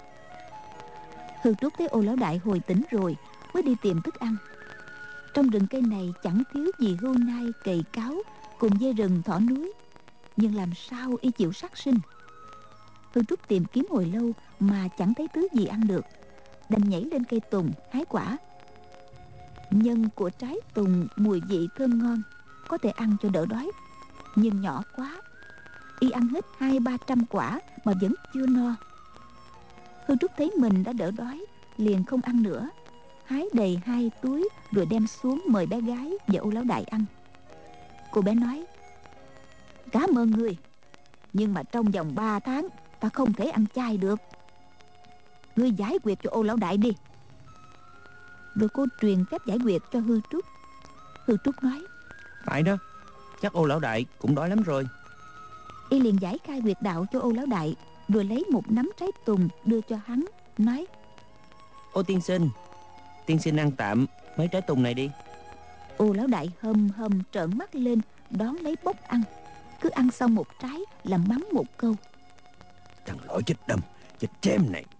Hư Trúc thấy Ô lão đại hồi tỉnh rồi mới đi tìm thức ăn. Trong rừng cây này chẳng thiếu gì hươu nai, cầy cáo cùng dê rừng, thỏ núi, nhưng làm sao y chịu sát sinh. Hư Trúc tìm kiếm hồi lâu mà chẳng thấy thứ gì ăn được, đành nhảy lên cây tùng hái quả. Nhân của trái tùng mùi vị thơm ngon, có thể ăn cho đỡ đói, nhưng nhỏ quá. Y ăn hết 200-300 quả mà vẫn chưa no. Hư Trúc thấy mình đã đỡ đói, liền không ăn nữa, hái đầy 2 túi rồi đem xuống mời bé gái và Ô lão đại ăn. Cô bé nói. Cảm ơn ngươi, nhưng mà trong vòng 3 tháng ta không thể ăn chay được. Ngươi giải quyết cho Ô lão đại đi. Rồi cô truyền phép giải quyết cho Hư Trúc. Hư Trúc nói. Phải đó, chắc Ô lão đại cũng đói lắm rồi. Y liền giải khai huyệt đạo cho Ô lão đại, rồi lấy một nắm trái tùng đưa cho hắn, nói. Ô tiên sinh ăn tạm mấy trái tùng này đi. Ô lão đại hầm hầm trợn mắt lên, đón lấy bốc ăn. Cứ ăn xong một trái là mắng một câu. Thằng lõi chết đâm, chết chém này.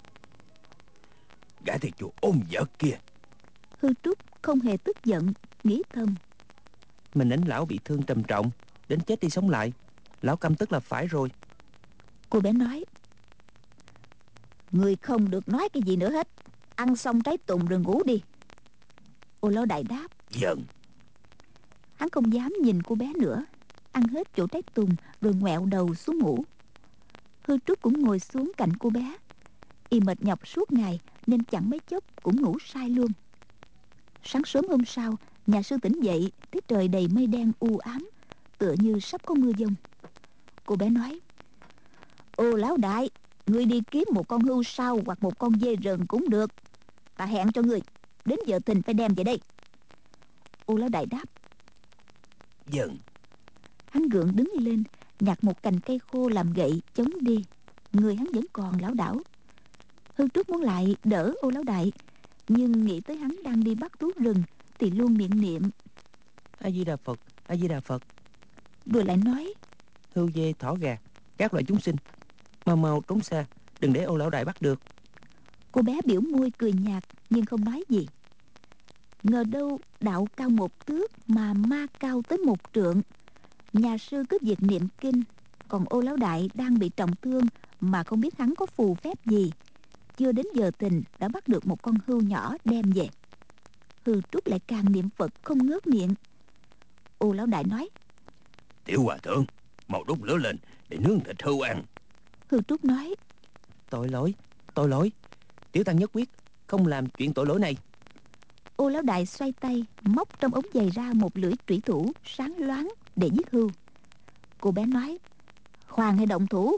Gã thầy chùa ôm vợ kia. Hư Trúc không hề tức giận, nghĩ thầm. Mình đánh lão bị thương trầm trọng, đến chết đi sống lại, lão căm tức là phải rồi. Cô bé nói. Người không được nói cái gì nữa hết. Ăn xong trái tùng rồi ngủ đi. Ô lão đại đáp. Dần. Hắn không dám nhìn cô bé nữa, ăn hết chỗ trái tùng rồi ngoẹo đầu xuống ngủ. Hư Trúc cũng ngồi xuống cạnh cô bé. Y mệt nhọc suốt ngày nên chẳng mấy chốc cũng ngủ say luôn. Sáng sớm hôm sau, nhà sư tỉnh dậy thấy trời đầy mây đen u ám, tựa như sắp có mưa dông. Cô bé nói. Ô lão đại, ngươi đi kiếm một con hươu sao hoặc một con dê rừng cũng được. Ta hẹn cho ngươi, đến giờ thìn phải đem về đây. Ô lão đại đáp. Dần. Hắn gượng đứng lên, nhặt một cành cây khô làm gậy chống đi. Người hắn vẫn còn lảo đảo. Hư Trúc muốn lại đỡ Ô lão đại, nhưng nghĩ tới hắn đang đi bắt thú rừng thì luôn miệng niệm A Di Đà Phật, A Di Đà Phật. rồi lại nói. Hươu dê thỏ gà, các loại chúng sinh, mau mau trốn xa, đừng để Ô lão đại bắt được. Cô bé biểu môi cười nhạt nhưng không nói gì. Ngờ đâu đạo cao 1 thước mà ma cao tới 1 trượng. Nhà sư cứ việc niệm kinh, còn Ô lão đại đang bị trọng thương mà không biết hắn có phù phép gì. Chưa đến giờ thìn đã bắt được một con hươu nhỏ đem về. Hư Trúc lại càng niệm Phật không ngớt miệng. Ô lão đại nói. Tiểu hòa thượng, mau đốt lửa lên để nướng thịt hươu ăn. Hư Trúc nói. Tội lỗi, tiểu tăng nhất quyết không làm chuyện tội lỗi này. Ô lão đại xoay tay móc trong ống giày ra một lưỡi trủy thủ sáng loáng để giết hươu. Cô bé nói. Khoan hay động thủ?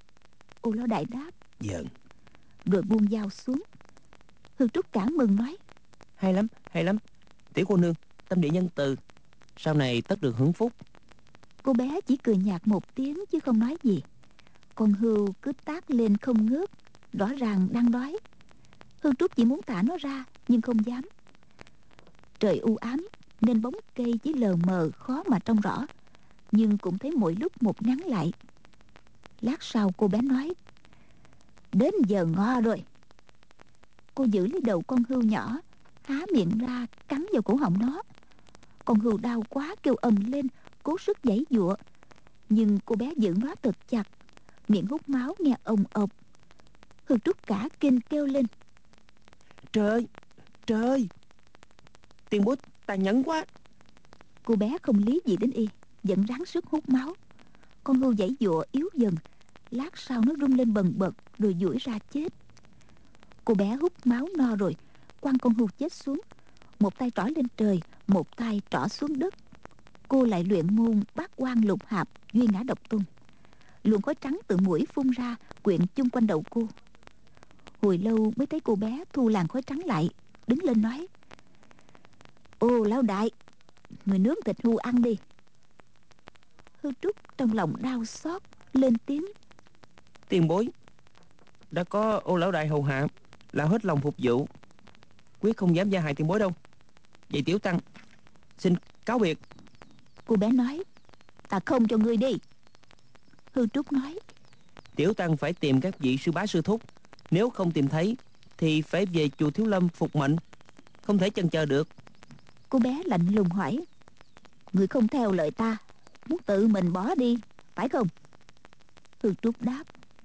Ô lão đại đáp. Dần. Rồi buông dao xuống. Hư Trúc cảm mừng nói. Hay lắm, tiểu cô nương tâm địa nhân từ, sau này tất được hưởng phúc. Cô bé chỉ cười nhạt một tiếng chứ không nói gì. Con hươu cứ táp lên không ngớt, rõ ràng đang đói. Hương Trúc chỉ muốn thả nó ra nhưng không dám. Trời u ám nên bóng cây chỉ lờ mờ khó mà trông rõ, nhưng cũng thấy mỗi lúc một ngắn lại. Lát sau cô bé nói: "Đến giờ ngo rồi." Cô giữ lấy đầu con hươu nhỏ, há miệng ra cắn vào cổ họng nó. Con hươu đau quá kêu ầm lên, cố sức giãy giụa, nhưng cô bé giữ nó thật chặt, miệng hút máu nghe ồng ộc. Hương Trúc cả kinh kêu lên: Trời ơi, trời ơi, tiền bối tàn nhẫn quá. Cô bé không lý gì đến y, vẫn ráng sức hút máu. Con hươu giãy giụa yếu dần, lát sau nó rung lên bần bật rồi duỗi ra chết. Cô bé hút máu no rồi, quăng con hươu chết xuống, một tay trỏ lên trời, một tay trỏ xuống đất. Cô lại luyện môn bát quan lục hạp duy ngã độc tôn. Luồng khói trắng từ mũi phun ra quyện chung quanh đầu cô. Hồi lâu mới thấy cô bé thu làn khói trắng lại, đứng lên nói: "Ô lão đại, người nướng thịt hươu ăn đi." Hư Trúc trong lòng đau xót, lên tiếng: Tiền bối, đã có Ô lão đại hầu hạ, lão hết lòng phục vụ, quyết không dám gia hại tiền bối đâu. Vậy tiểu tăng xin cáo biệt. Cô bé nói: "Ta không cho ngươi đi." Hư Trúc nói: Tiểu tăng phải tìm các vị sư bá sư thúc, nếu không tìm thấy thì phải về chùa Thiếu Lâm phục mệnh, không thể chần chờ được. Cô bé lạnh lùng hỏi: "Ngươi không theo lời ta, muốn tự mình bỏ đi, phải không?" Hư Trúc đáp: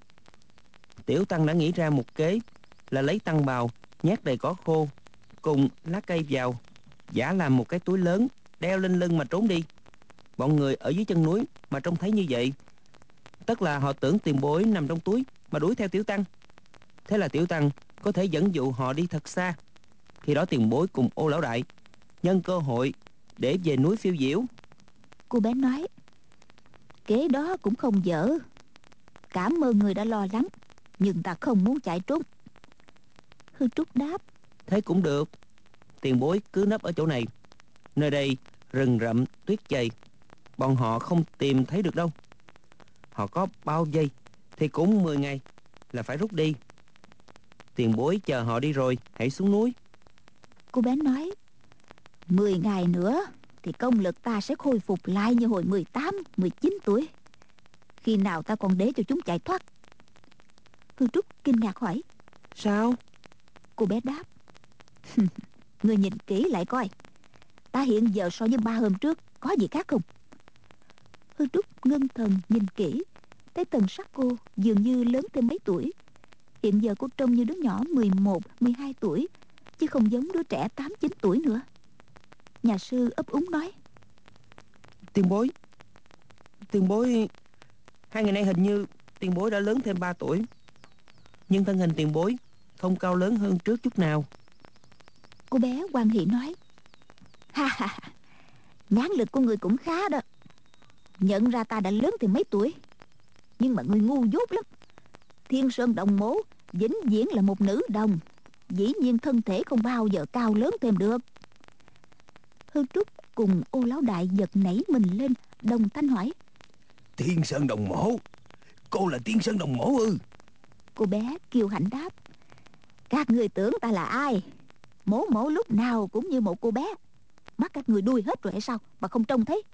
Tiểu tăng đã nghĩ ra một kế, là lấy tăng bào nhét đầy cỏ khô cùng lá cây vào, giả làm một cái túi lớn đeo lên lưng mà trốn đi. Bọn người ở dưới chân núi mà trông thấy như vậy, tất là họ tưởng tiền bối nằm trong túi mà đuổi theo tiểu tăng. Thế là tiểu tăng có thể dẫn dụ họ đi thật xa. Khi đó tiền bối cùng Ô lão đại nhân cơ hội để về núi phiêu diễu. Cô bé nói: "Kế đó cũng không dở. Cảm ơn người đã lo lắng, nhưng ta không muốn chạy trốn." Hư Trúc đáp: Thế cũng được, tiền bối cứ nấp ở chỗ này, nơi đây rừng rậm tuyết dày, bọn họ không tìm thấy được đâu. Họ có bao giây thì cũng 10 ngày là phải rút đi. Tiền bối chờ họ đi rồi hãy xuống núi. Cô bé nói: 10 ngày nữa thì công lực ta sẽ khôi phục lại như hồi 18, 19 tuổi. Khi nào ta còn để cho chúng chạy thoát? Hương Trúc kinh ngạc hỏi: Sao? Cô bé đáp: "Ngươi nhìn kỹ lại coi, ta hiện giờ so với 3 hôm trước có gì khác không?" Hương Trúc ngưng thần nhìn kỹ, thấy thần sắc cô dường như lớn thêm mấy tuổi. Hiện giờ cô trông như đứa nhỏ 11, 12 tuổi, chứ không giống đứa trẻ 8, 9 tuổi nữa. Nhà sư ấp úng nói: Tiền bối, tiền bối, 2 ngày nay hình như tiền bối đã lớn thêm 3 tuổi, nhưng thân hình tiền bối không cao lớn hơn trước chút nào. Cô bé hoan hỉ nói: "Ha ha ha, nhãn lực của người cũng khá đó. Nhận ra ta đã lớn thêm mấy tuổi, nhưng mà người ngu dốt lắm. Thiên Sơn Đồng Mố vĩnh viễn là một nữ đồng, dĩ nhiên thân thể không bao giờ cao lớn thêm được." Hư Trúc cùng Ô lão đại giật nảy mình lên, đồng thanh hỏi: Thiên Sơn Đồng Mổ? Cô là Thiên Sơn Đồng Mổ ư? Cô bé kiêu hãnh đáp: "Các người tưởng ta là ai? Mổ mổ lúc nào cũng như một cô bé. Mắt các người đuôi hết rồi hay sao mà không trông thấy?"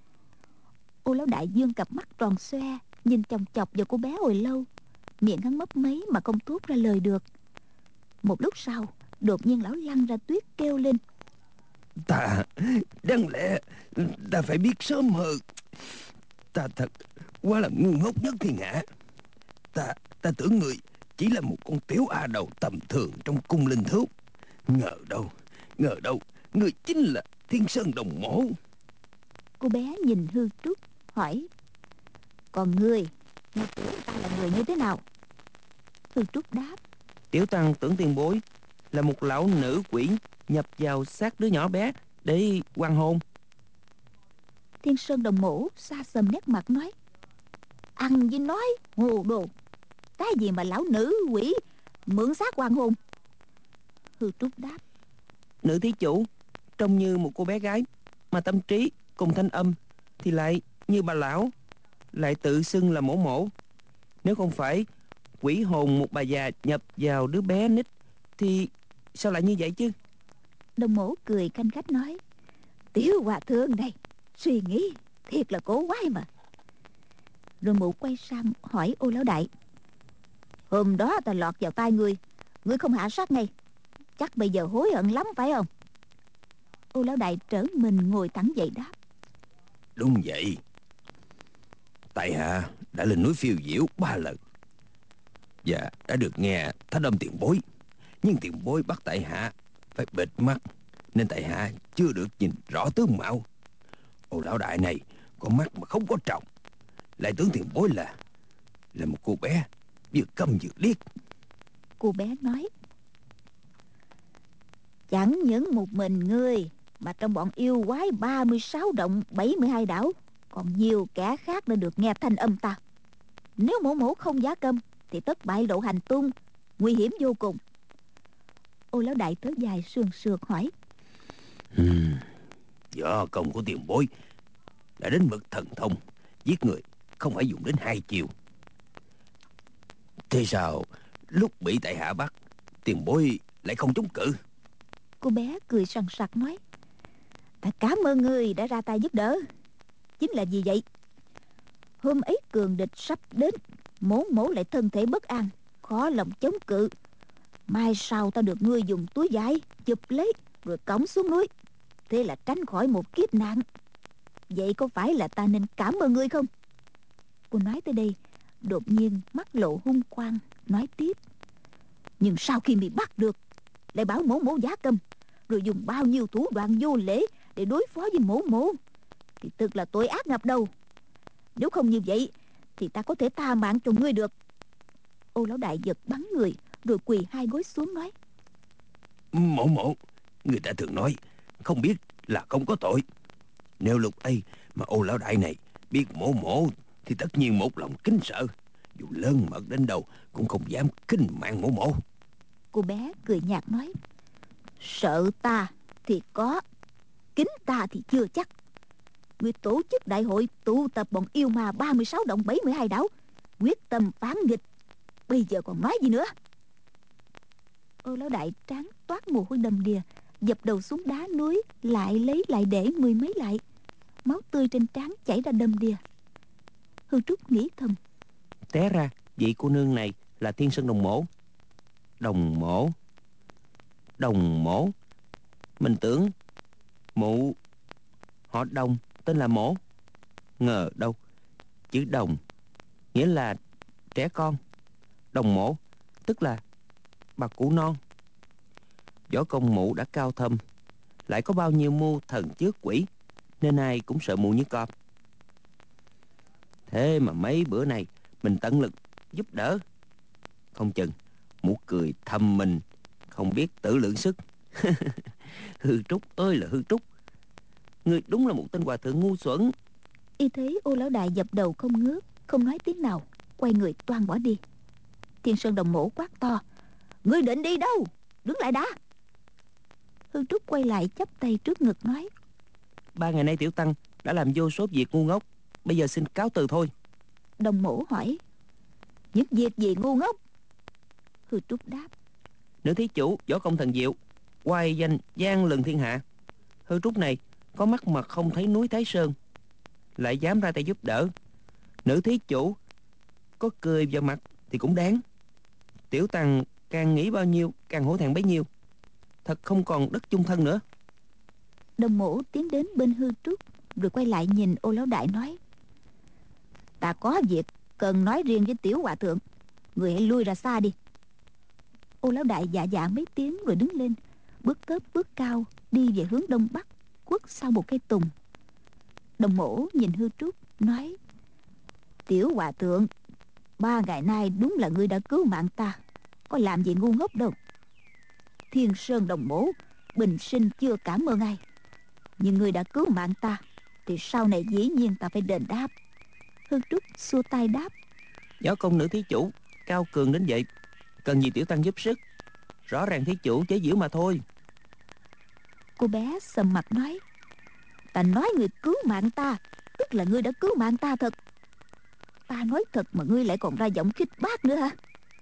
Ô lão đại dương cặp mắt tròn xoe, nhìn chòng chọc vào cô bé hồi lâu, miệng hắn mấp máy mà không thốt ra lời được. Một lúc sau, đột nhiên lão lăn ra tuyết kêu lên: Ta, đáng lẽ ta phải biết sớm hơn. Ta thật quá là ngu ngốc nhất thiên hạ. Ta tưởng người chỉ là một con tiểu a đầu tầm thường trong cung linh thước. Ngờ đâu, người chính là Thiên Sơn Đồng Mổ. Cô bé nhìn Hư Trúc hỏi: "Còn ngươi tưởng ta là người như thế nào?" Hư Trúc đáp: Tiểu tăng tưởng tiền bối là một lão nữ quỷ nhập vào xác đứa nhỏ bé để quan hồn. Thiên Sơn Đồng Mổ xa xăm nét mặt nói: "Ăn với nói hồ đồ. Cái gì mà lão nữ quỷ mượn xác quan hồn?" Hư Trúc đáp: Nữ thí chủ trông như một cô bé gái, mà tâm trí cùng thanh âm thì lại như bà lão, lại tự xưng là mổ mổ. Nếu không phải quỷ hồn một bà già nhập vào đứa bé nít thì sao lại như vậy chứ? Đồng mổ cười khanh khách nói: Tiểu hòa thượng này suy nghĩ thiệt là cổ quái mà. Rồi mụ quay sang hỏi Ô lão đại: Hôm đó ta lọt vào tai ngươi, ngươi không hạ sát ngay, chắc bây giờ hối hận lắm phải không? Ô lão đại trở mình ngồi thẳng dậy đáp: Đúng vậy. Tại hạ đã lên núi phiêu diễu 3 lần và đã được nghe thánh âm tiền bối, nhưng tiền bối bắt tại hạ phải bịt mắt, nên tại hạ chưa được nhìn rõ tướng mạo. Ô lão đại này có mắt mà không có tròng, lại tưởng tiền bối là một cô bé vừa câm vừa điếc. Cô bé nói: Chẳng những một mình ngươi, mà trong bọn yêu quái 36 động 72 đảo còn nhiều kẻ khác đã được nghe thanh âm ta. Nếu mổ mổ không giá câm thì tất bại lộ hành tung, nguy hiểm vô cùng. Ô lão đại thở dài sườn sượt hỏi: Do công của tiền bối đã đến bậc thần thông, giết người không phải dùng đến 2 chiều. Thế sao lúc bị tại hạ bắt, tiền bối lại không chống cự? Cô bé cười sằng sặc nói: Ta cảm ơn ngươi đã ra tay giúp đỡ. Chính là vì vậy, hôm ấy cường địch sắp đến, mổ mổ lại thân thể bất an, khó lòng chống cự. Mai sau ta được ngươi dùng túi vải chụp lấy rồi cõng xuống núi, thế là tránh khỏi một kiếp nạn. Vậy có phải là ta nên cảm ơn ngươi không? Cô nói tới đây, đột nhiên mắt lộ hung quang, nói tiếp: Nhưng sau khi bị bắt được, lại bảo mổ mổ giá câm, rồi dùng bao nhiêu thủ đoạn vô lễ để đối phó với mổ mổ, thì thực là tội ác ngập đầu. Nếu không như vậy thì ta có thể tha mạng cho ngươi được. Ô lão đại giật bắn người, rồi quỳ 2 gối xuống nói: Mổ mổ, người ta thường nói không biết là không có tội. Nếu lúc ấy mà ô lão đại này biết mổ mổ thì tất nhiên một lòng kính sợ, dù lớn mật đến đâu cũng không dám khinh mạng mổ mổ. Cô bé cười nhạt nói: Sợ ta thì có, kính ta thì chưa chắc. Ngươi tổ chức đại hội tụ tập bọn yêu ma 36 động 72 đảo, quyết tâm phản nghịch, bây giờ còn nói gì nữa? Ô lão đại trán toát mồ hôi đầm đìa, dập đầu xuống đá núi, lại lấy lại để 10 mấy lại. Máu tươi trên trán chảy ra đầm đìa. Hư Trúc nghĩ thầm: Té ra vị cô nương này là Thiên Sơn Đồng Mổ. Đồng Mổ, Đồng Mổ. Mình tưởng mụ họ Đồng tên là Mổ. Ngờ đâu chữ Đồng nghĩa là trẻ con. Đồng Mổ tức là bà cụ non. Võ công mụ đã cao thâm, lại có bao nhiêu mưu thần chứa quỷ, nên ai cũng sợ mụ như con. Thế mà mấy bữa nay mình tận lực giúp đỡ, không chừng mụ cười thầm mình không biết tự lượng sức. Hư Trúc ơi là Hư Trúc, ngươi đúng là một tên hòa thượng ngu xuẩn. Y thấy ô lão đại dập đầu không ngớt, không nói tiếng nào, quay người toan bỏ đi. Thiên Sơn Đồng Mổ quát to: Ngươi định đi đâu? Đứng lại đã! Hư Trúc quay lại chắp tay trước ngực nói: 3 ngày nay tiểu tăng đã làm vô số việc ngu ngốc, bây giờ xin cáo từ thôi. Đồng Mổ hỏi: Những việc gì ngu ngốc? Hư Trúc đáp: Nữ thí chủ võ công thần diệu, oai danh gian lừng thiên hạ. Hư Trúc này có mắt mà không thấy núi Thái Sơn, lại dám ra tay giúp đỡ. Nữ thí chủ có cười vào mặt thì cũng đáng. Tiểu tăng càng nghĩ bao nhiêu càng hổ thẹn bấy nhiêu, thật không còn đất chung thân nữa. Đồng Mổ tiến đến bên Hư Trúc, rồi quay lại nhìn ô lão đại nói: Ta có việc cần nói riêng với tiểu hòa thượng, người hãy lui ra xa đi. Ô lão đại dạ dạ mấy tiếng rồi đứng lên, bước tớp bước cao đi về hướng đông bắc, khuất sau một cây tùng. Đồng Mổ nhìn Hư Trúc nói: Tiểu hòa thượng, 3 ngày nay đúng là ngươi đã cứu mạng ta, có làm gì ngu ngốc đâu. Thiên Sơn Đồng Mổ bình sinh chưa cảm ơn ai, nhưng ngươi đã cứu mạng ta thì sau này dĩ nhiên ta phải đền đáp. Hư Trúc xua tay đáp: Võ công nữ thí chủ cao cường đến vậy, cần gì tiểu tăng giúp sức? Rõ ràng thí chủ chế giễu mà thôi. Cô bé sầm mặt nói: Ta nói ngươi cứu mạng ta, tức là ngươi đã cứu mạng ta thật. Ta nói thật mà ngươi lại còn ra giọng khích bác nữa hả?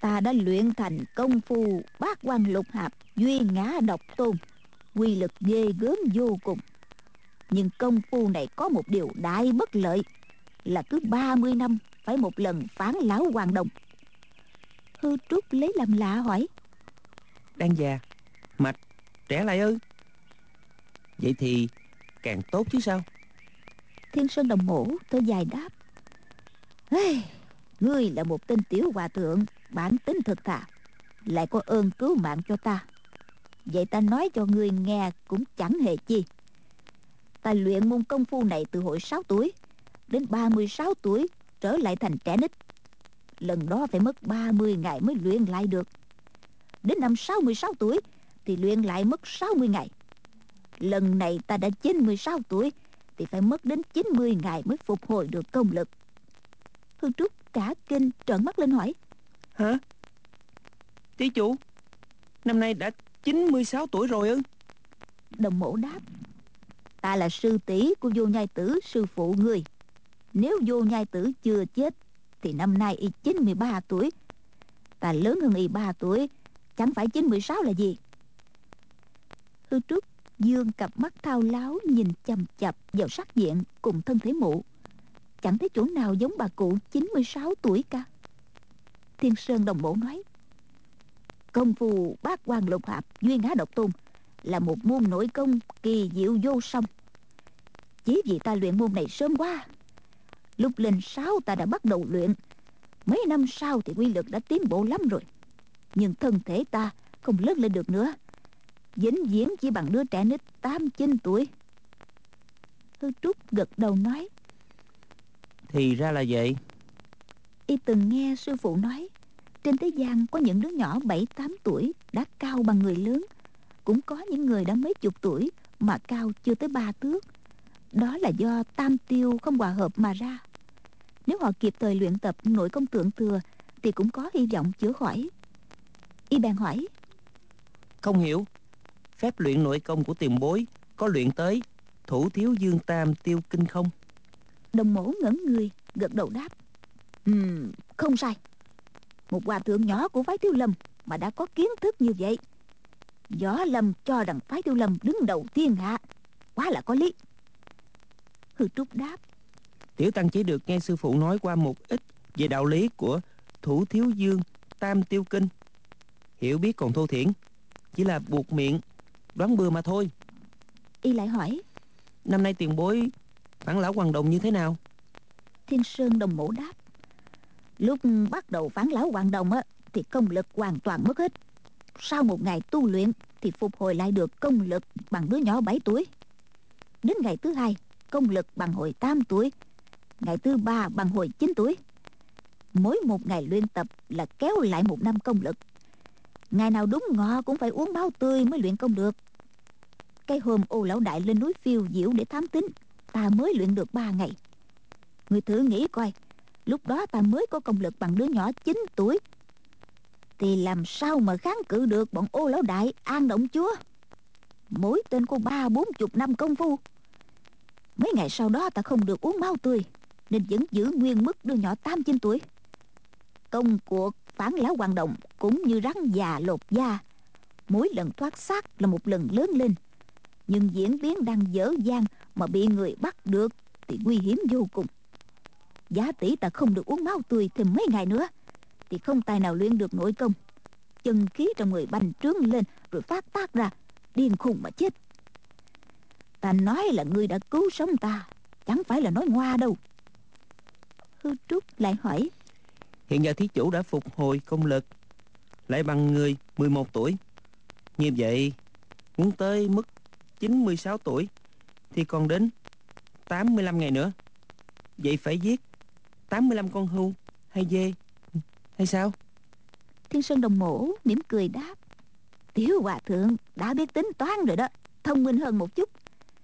Ta đã luyện thành công phu bát quan lục hạp duy ngã độc tôn, quy lực ghê gớm vô cùng. Nhưng công phu này có một điều đại bất lợi, là cứ 30 năm phải một lần phản lão hoàng đồng. Hư Trúc lấy làm lạ hỏi: Đang già, mạch, trẻ lại ư? Vậy thì càng tốt chứ sao? Thiên Sơn Đồng Mổ thở dài đáp: "Ê, ngươi là một tên tiểu hòa thượng, bản tính thật thà, lại có ơn cứu mạng cho ta. Vậy ta nói cho ngươi nghe cũng chẳng hề chi. Ta luyện môn công phu này từ hồi 6 tuổi đến 36 tuổi trở lại thành trẻ nít. Lần đó phải mất 30 ngày mới luyện lại được. Đến năm 66 tuổi thì luyện lại mất 60 ngày. Lần này ta đã 96 tuổi thì phải mất đến 90 ngày mới phục hồi được công lực." Hương Trúc cả kinh trợn mắt lên hỏi: Hả? Thí chủ năm nay đã 96 tuổi rồi ư? Đồng Mổ đáp: "Ta là sư tỷ của Vô Nhai Tử, sư phụ ngươi. Nếu Vô Nhai Tử chưa chết thì năm nay y 93 tuổi. Ta lớn hơn y 3 tuổi, chẳng phải 96 là gì?" Hư Trúc dương cặp mắt thao láo nhìn chằm chằm vào sắc diện cùng thân thể mụ, chẳng thấy chỗ nào giống bà cụ 96 tuổi cả. Thiên Sơn Đồng Mổ nói: "Công phu bát quan lục hạp duy ngã độc tôn là một môn nội công kỳ diệu vô song. Chỉ vì ta luyện môn này sớm quá, lúc lên 6 ta đã bắt đầu luyện, mấy năm sau thì quy lực đã tiến bộ lắm rồi. Nhưng thân thể ta không lớn lên được nữa, vĩnh viễn chỉ bằng đứa trẻ nít 8-9 tuổi." Hư Trúc gật đầu nói: Thì ra là vậy. Y từng nghe sư phụ nói, trên thế gian có những đứa nhỏ 7-8 tuổi đã cao bằng người lớn, cũng có những người đã mấy chục tuổi mà cao chưa tới 3 thước. Đó là do tam tiêu không hòa hợp mà ra. Nếu họ kịp thời luyện tập nội công thượng thừa thì cũng có hy vọng chữa khỏi. Y bèn hỏi: Không hiểu, phép luyện nội công của tiền bối có luyện tới thủ thiếu dương tam tiêu kinh không? Đồng Mổ ngẩn người gật đầu đáp: Không sai. Một hòa thượng nhỏ của phái Thiếu Lâm mà đã có kiến thức như vậy. Võ Lâm cho rằng phái Thiếu Lâm đứng đầu thiên hạ, quá là có lý. Hư Trúc đáp: Tiểu tăng chỉ được nghe sư phụ nói qua một ít về đạo lý của thủ thiếu dương tam tiêu kinh, hiểu biết còn thô thiển, chỉ là buộc miệng đoán bừa mà thôi. Y lại hỏi: Năm nay tiền bối phản lão hoàng đồng như thế nào? Thiên Sơn Đồng Mổ đáp: Lúc bắt đầu phản lão hoàng đồng thì công lực hoàn toàn mất hết. Sau một ngày tu luyện thì phục hồi lại được công lực bằng đứa nhỏ 7 tuổi. Đến ngày thứ hai, công lực bằng hồi 8 tuổi. Ngày thứ ba bằng hồi 9 tuổi. Mỗi một ngày luyện tập là kéo lại một năm công lực. Ngày nào đúng ngọ cũng phải uống máu tươi mới luyện công được. Cái hôm Ô Lão Đại lên núi phiêu diễu để thám tính, ta mới luyện được 3 ngày. Người thử nghĩ coi, lúc đó ta mới có công lực bằng đứa nhỏ 9 tuổi, thì làm sao mà kháng cự được bọn Ô Lão Đại, An Động Chúa. Mỗi tên có 30-40 năm công phu. Mấy ngày sau đó ta không được uống máu tươi, nên vẫn giữ nguyên mức đứa nhỏ 8-9 tuổi. Công cuộc phản lão hoàng đồng cũng như rắn già lột da, mỗi lần thoát xác là một lần lớn lên. Nhưng diễn biến đang dở dang mà bị người bắt được thì nguy hiểm vô cùng. Giả tỷ ta không được uống máu tươi thêm mấy ngày nữa thì không tài nào luyện được nội công. Chân khí trong người bành trướng lên rồi phát tác ra, điên khùng mà chết. Ta nói là ngươi đã cứu sống ta, chẳng phải là nói ngoa đâu. Hư Trúc lại hỏi: Hiện giờ thí chủ đã phục hồi công lực lại bằng người 11 tuổi. Như vậy muốn tới mức 96 tuổi thì còn đến 85 ngày nữa. Vậy phải giết 85 con hươu hay dê hay sao? Thiên Sơn Đồng Mổ mỉm cười đáp: Tiểu hòa thượng đã biết tính toán rồi đó, thông minh hơn một chút.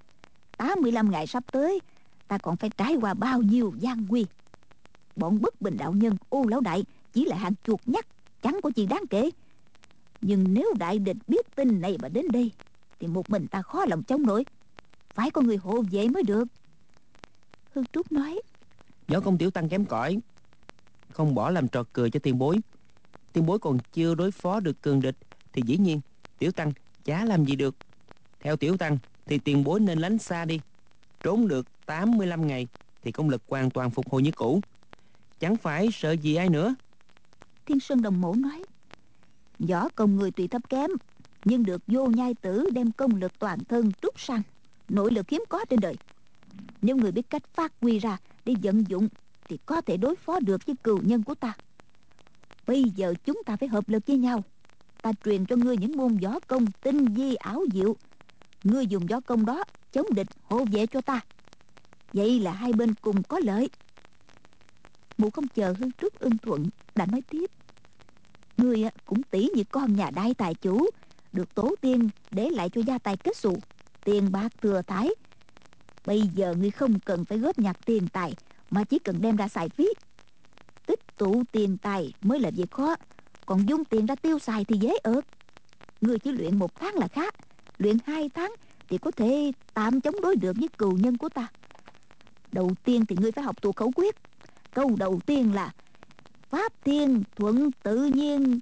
85 ngày sắp tới, ta còn phải trải qua bao nhiêu gian nguy. Bọn Bất Bình đạo nhân, Ô Lão Đại chỉ là hạng chuột nhắt, chẳng có gì đáng kể. Nhưng nếu đại địch biết tin này mà đến đây thì một mình ta khó lòng chống nổi, phải có người hộ vệ mới được. Hương Trúc nói: Võ công tiểu tăng kém cỏi, không bỏ làm trò cười cho tiền bối, Tiền bối còn chưa đối phó được cường địch thì dĩ nhiên tiểu tăng chả làm gì được. Theo tiểu tăng thì tiền bối nên lánh xa đi. Trốn được 85 ngày thì công lực hoàn toàn phục hồi như cũ, chẳng phải sợ gì ai nữa. Thiên Sơn Đồng Mẫu nói: võ công người tuy thấp kém, nhưng được Vô Nhai Tử đem công lực toàn thân trút sang, nội lực hiếm có trên đời. Nếu người biết cách phát huy ra để vận dụng thì có thể đối phó được với cừu nhân của ta. Bây giờ chúng ta phải hợp lực với nhau. Ta truyền cho ngươi những môn võ công tinh vi ảo diệu, ngươi dùng võ công đó chống địch hộ vệ cho ta. Vậy là hai bên cùng có lợi. Mụ không chờ Hư Trúc ưng thuận, đã nói tiếp: ngươi cũng tỷ như con nhà đại tài chủ, được tổ tiên để lại cho gia tài kết xù, tiền bạc thừa thãi. Bây giờ ngươi không cần phải góp nhặt tiền tài, mà chỉ cần đem ra xài phí. Tích tụ tiền tài mới là việc khó, còn dung tiền ra tiêu xài thì dễ ợt. Ngươi chỉ luyện 1 tháng là khá, luyện 2 tháng thì có thể tạm chống đối được với cừu nhân của ta. Đầu tiên thì ngươi phải học thuộc khẩu quyết. Câu đầu tiên là pháp thiên thuận tự nhiên.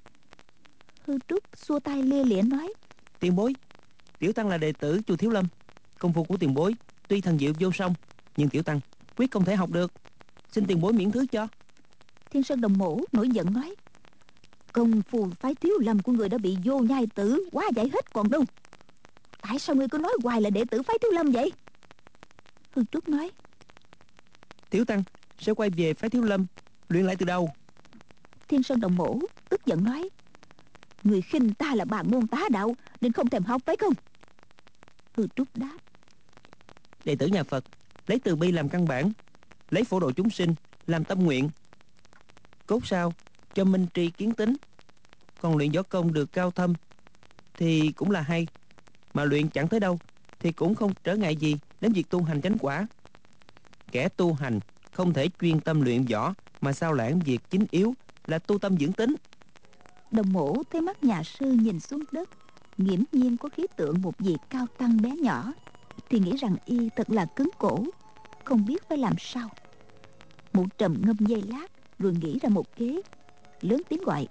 Hư Trúc xua tay lia lịa nói: Tiền bối, tiểu tăng là đệ tử Chùa Thiếu Lâm. Công phu của tiền bối tuy thần diệu vô song, nhưng tiểu tăng quyết không thể học được, xin tiền bối miễn thứ cho. Thiên Sơn Đồng Mẫu nổi giận nói: công phu phái Thiếu Lâm của người đã bị Vô Nhai Tử quá giải hết còn đâu. Tại sao ngươi cứ nói hoài là đệ tử phái Thiếu Lâm vậy? Hư Trúc nói: Tiểu tăng sẽ quay về phái Thiếu Lâm luyện lại từ đầu. Thiên Sơn Đồng Mẫu tức giận nói: người khinh ta là bàn môn tá đạo nên không thèm học phải không? Hư Trúc đáp: Đệ tử nhà Phật lấy từ bi làm căn bản, lấy phổ độ chúng sinh làm tâm nguyện, cốt sao cho minh tri kiến tính. Còn luyện võ công được cao thâm thì cũng là hay, mà luyện chẳng tới đâu thì cũng không trở ngại gì đến việc tu hành chánh quả. Kẻ tu hành không thể chuyên tâm luyện võ mà sao lãng việc chính yếu là tu tâm dưỡng tính. Đồng Mẫu thấy mắt nhà sư nhìn xuống đất, nghiễm nhiên có khí tượng một vị cao tăng bé nhỏ, thì nghĩ rằng y thật là cứng cổ, không biết phải làm sao. Mụ trầm ngâm giây lát rồi nghĩ ra một kế, lớn tiếng gọi: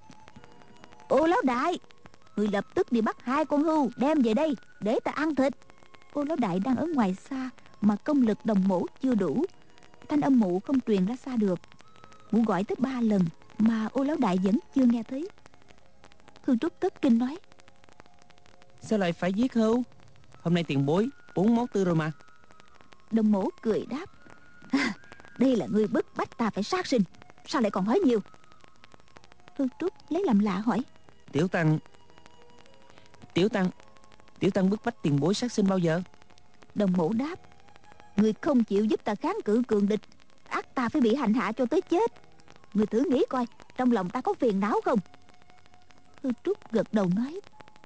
ô lão đại, người lập tức đi bắt 2 con hươu đem về đây để ta ăn thịt. Ô lão đại đang ở ngoài xa mà công lực Đồng Mẫu chưa đủ, thanh âm mụ không truyền ra xa được. Mụ gọi tới 3 lần mà ô lão đại vẫn chưa nghe thấy. Hư Trúc tất kinh nói: Sao lại phải giết hươu? Hôm nay tiền bối uống máu tươi rồi mà. Đồng Mẫu cười đáp: đây là ngươi bức bách ta phải sát sinh, sao lại còn hỏi nhiều? Hư Trúc lấy làm lạ hỏi: Tiểu tăng Tiểu tăng Tiểu tăng bức bách tiền bối sát sinh bao giờ? Đồng Mẫu đáp: ngươi không chịu giúp ta kháng cự cường địch, ắt ta phải bị hành hạ cho tới chết. Ngươi thử nghĩ coi, trong lòng ta có phiền não không? Hư Trúc gật đầu nói: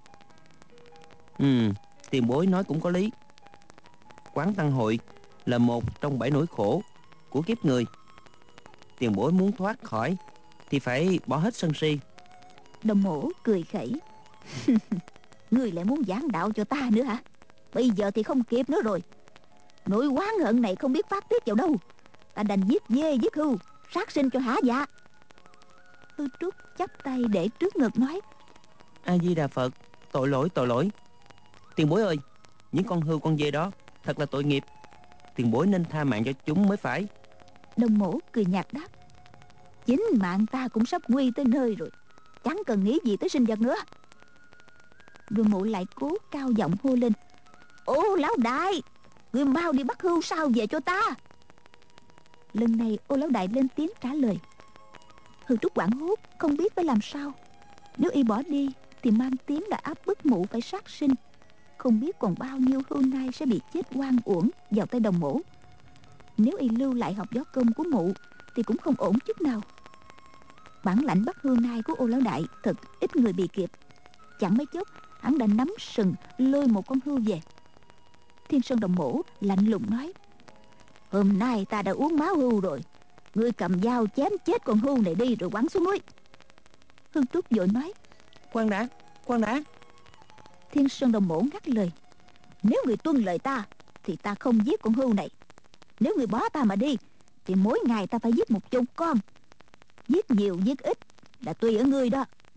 Tiền bối nói cũng có lý. Quán tăng hội là một trong 7 nỗi khổ của kiếp người. Tiền bối muốn thoát khỏi thì phải bỏ hết sân si. Đồng Mẫu cười khẩy: ngươi lại muốn giảng đạo cho ta nữa hả? Bây giờ thì không kịp nữa rồi. Nỗi oán hận này không biết phát tiết vào đâu, ta đành giết dê giết hươu, sát sinh cho hả dạ. Hư Trúc chắp tay để trước ngực nói: A Di Đà Phật, tội lỗi tội lỗi. Tiền bối ơi, những con hươu con dê đó thật là tội nghiệp, tiền bối nên tha mạng cho chúng mới phải. Đồng Mẫu cười nhạt đáp: chính mạng ta cũng sắp nguy tới nơi rồi, chẳng cần nghĩ gì tới sinh vật nữa. Rồi mụ lại cố cao giọng hô lên: ô lão đại, người mau đi bắt hươu sao về cho ta. Lần này ô lão đại lên tiếng trả lời. Hư Trúc hoảng hốt không biết phải làm sao. Nếu y bỏ đi thì mang tiếng là áp bức mụ phải sát sinh, không biết còn bao nhiêu hươu nai sẽ bị chết oan uổng vào tay Đồng Mẫu. Nếu y lưu lại học võ công của mụ thì cũng không ổn chút nào. Bản lãnh bắt hươu nai của ô lão đại thật ít người bị kịp. Chẳng mấy chốc hắn đã nắm sừng lôi một con hươu về. Thiên Sơn Đồng Mẫu lạnh lùng nói: hôm nay ta đã uống máu hươu rồi, ngươi cầm dao chém chết con hươu này đi rồi quẳng xuống núi. Hương Trúc vội nói: Khoan đã, khoan đã. Thiên Sơn Đồng Mẫu ngắt lời: nếu người tuân lời ta thì ta không giết con hươu này. Nếu người bỏ ta mà đi thì mỗi ngày ta phải giết một chục con. Giết nhiều giết ít là tùy ở ngươi đó.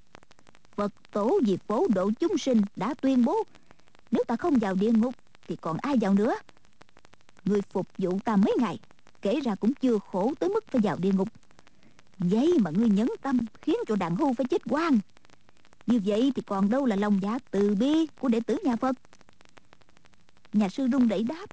Phật tổ vì phổ độ chúng sinh đã tuyên bố, nếu ta không vào địa ngục thì còn ai vào nữa. Ngươi phục vụ ta mấy ngày, kể ra cũng chưa khổ tới mức phải vào địa ngục. Vậy mà ngươi nhẫn tâm khiến cho đàn hưu phải chết oan. Như vậy thì còn đâu là lòng dạ từ bi của đệ tử nhà Phật. Nhà sư run rẩy đáp.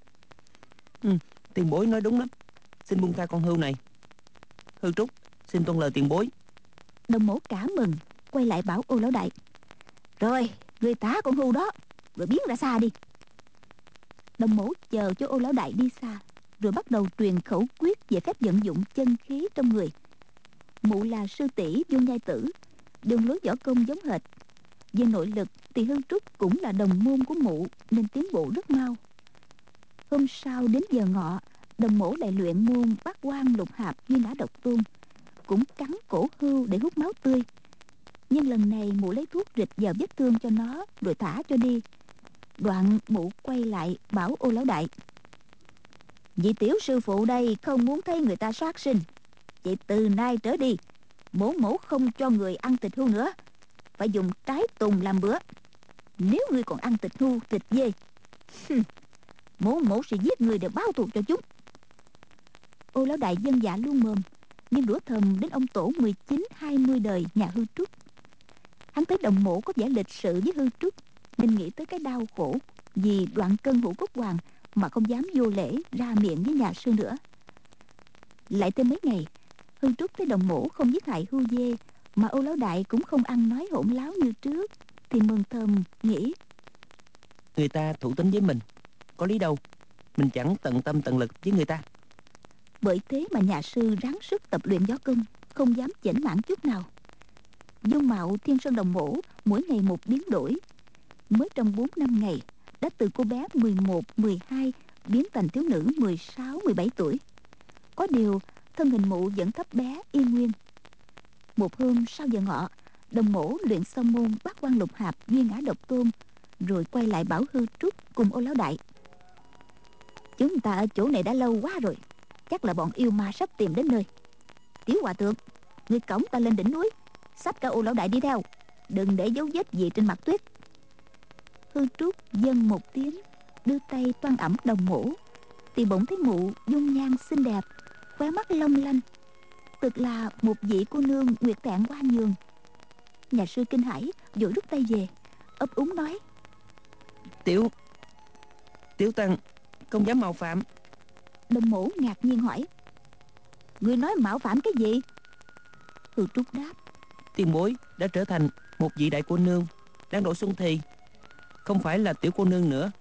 Tiền bối nói đúng lắm, xin buông tha con hưu này. Hư Trúc xin tuân lời tiền bối. Đồng mổ cả mừng, quay lại bảo Ô lão đại: Rồi, ngươi thả con hưu đó, rồi biến ra xa đi. Đồng mổ chờ cho Ô lão đại đi xa, rồi bắt đầu truyền khẩu quyết về phép vận dụng chân khí trong người. Mụ là sư tỷ Vương Nhai Tử, đường lối võ công giống hệt. Về nội lực thì Hư Trúc cũng là đồng môn của mụ, nên tiến bộ rất mau. Hôm sau đến giờ ngọ, đồng mổ lại luyện môn Bát Quan Lục Hạp Duy Ngã Độc Tôn, cũng cắn cổ hưu để hút máu tươi. Nhưng lần này mụ lấy thuốc rịch vào vết thương cho nó, rồi thả cho đi. Đoạn mụ quay lại bảo Ô lão đại: Vị tiểu sư phụ đây không muốn thấy người ta sát sinh. Vậy từ nay trở đi, mổ không cho người ăn thịt hưu nữa, phải dùng trái tùng làm bữa. Nếu ngươi còn ăn thịt hưu, thịt dê, mổ sẽ giết người để báo thù cho chúng. Ô lão đại dân dạ luôn mồm, nhưng đũa thầm đến ông tổ 19-20 đời nhà Hư Trúc. Hắn thấy đồng mổ có vẻ lịch sự với Hư Trúc, nên nghĩ tới cái đau khổ vì đoạn cân hữu cốt hoàng mà không dám vô lễ ra miệng với nhà sư nữa. Lại thêm mấy ngày, Hư Trúc thấy đồng mổ không giết hại hưu dê, mà Ô lão đại cũng không ăn nói hỗn láo như trước, thì mừng thầm nghĩ: Người ta thủ tín với mình, có lý đâu mình chẳng tận tâm tận lực với người ta. Bởi thế mà nhà sư ráng sức tập luyện võ công, không dám chểnh mảng chút nào. Dung mạo Thiên Sơn đồng mổ mỗi ngày một biến đổi. Mới trong 4-5 ngày đã từ cô bé 11-12 biến thành thiếu nữ 16-17 tuổi. Có điều thân hình mụ vẫn thấp bé y nguyên. Một hôm sau giờ ngọ, đồng mổ luyện xong môn Bát Quan Lục Hạp Duy Ngã Độc Tôn, rồi quay lại bảo Hư Trúc cùng Ô lão đại: Chúng ta ở chỗ này đã lâu quá rồi, chắc là bọn yêu ma sắp tìm đến nơi. Tiểu hòa thượng, ngươi cõng ta lên đỉnh núi, xách cả Ô lão đại đi theo, đừng để dấu vết gì trên mặt tuyết. Hư Trúc dâng một tiếng, đưa tay toan ẵm đồng mổ, thì bỗng thấy mụ dung nhan xinh đẹp, khóe mắt long lanh, thực là một vị cô nương nguyệt thẹn hoa nhường. Nhà sư kinh hãi vội rút tay về, ấp úng nói: Tiểu tăng không dám mạo phạm. Đồng mổ ngạc nhiên hỏi: Ngươi nói mạo phạm cái gì? Hư Trúc đáp: Tiền bối đã trở thành một vị đại cô nương đang độ xuân thì, không phải là tiểu cô nương nữa.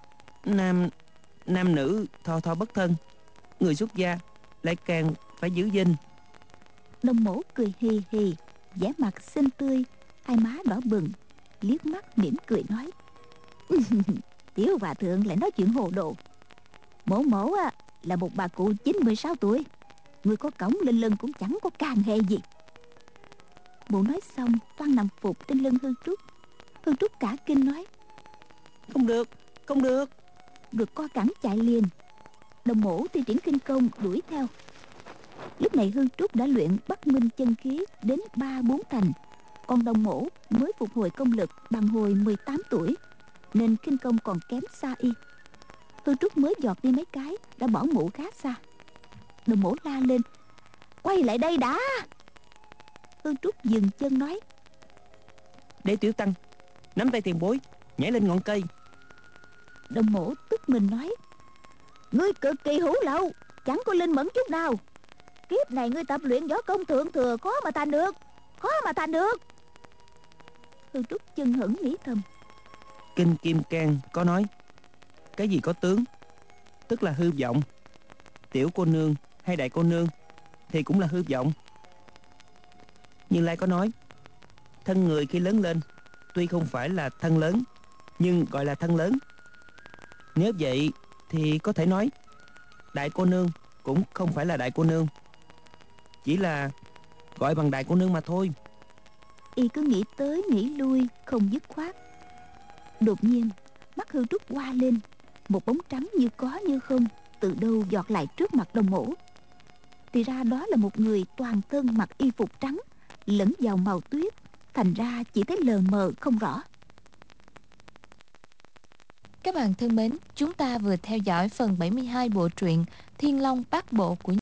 Nam nữ thò thò bất thân, người xuất gia lại càng phải giữ gìn. Đồng mổ cười hì hì, vẻ mặt xinh tươi, hai má đỏ bừng, liếc mắt mỉm cười nói: Tiểu hòa thượng lại nói chuyện hồ đồ. Mổ là một bà cụ 96 tuổi, người có cổng lên lưng cũng chẳng có can hệ gì. Mụ nói xong toan nằm phục trên lưng Hư Trúc. Hư Trúc cả kinh nói: Không được, không được. Rồi co cẳng chạy liền. Đồng mổ thi triển kinh công đuổi theo. Lúc này Hư Trúc đã luyện Bắc Minh chân khí đến 3-4 thành, còn đồng mổ mới phục hồi công lực bằng hồi 18 tuổi, nên kinh công còn kém xa y. Hư Trúc mới giọt đi mấy cái đã bỏ mụ khá xa. Đồng mổ la lên: Quay lại đây đã! Hư Trúc dừng chân nói: Để tiểu tăng nắm tay tiền bối nhảy lên ngọn cây. Đồng mổ tức mình nói: Ngươi cực kỳ hữu lậu, chẳng có linh mẫn chút nào. Kiếp này ngươi tập luyện võ công thượng thừa, khó mà thành được, khó mà thành được. Hư Trúc chân hững nghĩ thầm: Kinh Kim Cang có nói, cái gì có tướng tức là hư vọng. Tiểu cô nương hay đại cô nương thì cũng là hư vọng. Như Lai có nói, thân người khi lớn lên tuy không phải là thân lớn, nhưng gọi là thân lớn. Nếu vậy thì có thể nói đại cô nương cũng không phải là đại cô nương, chỉ là gọi bằng đại cô nương mà thôi. Y cứ nghĩ tới nghĩ lui không dứt khoát. Đột nhiên mắt Hư Trúc hoa lên, một bóng trắng như có như không từ đâu giọt lại trước mặt đồng mổ. Thì ra đó là một người toàn thân mặc y phục trắng lẫn vào màu tuyết, thành ra chỉ thấy lờ mờ không rõ. Các bạn thân mến, chúng ta vừa theo dõi phần 72 bộ truyện Thiên Long Bát Bộ của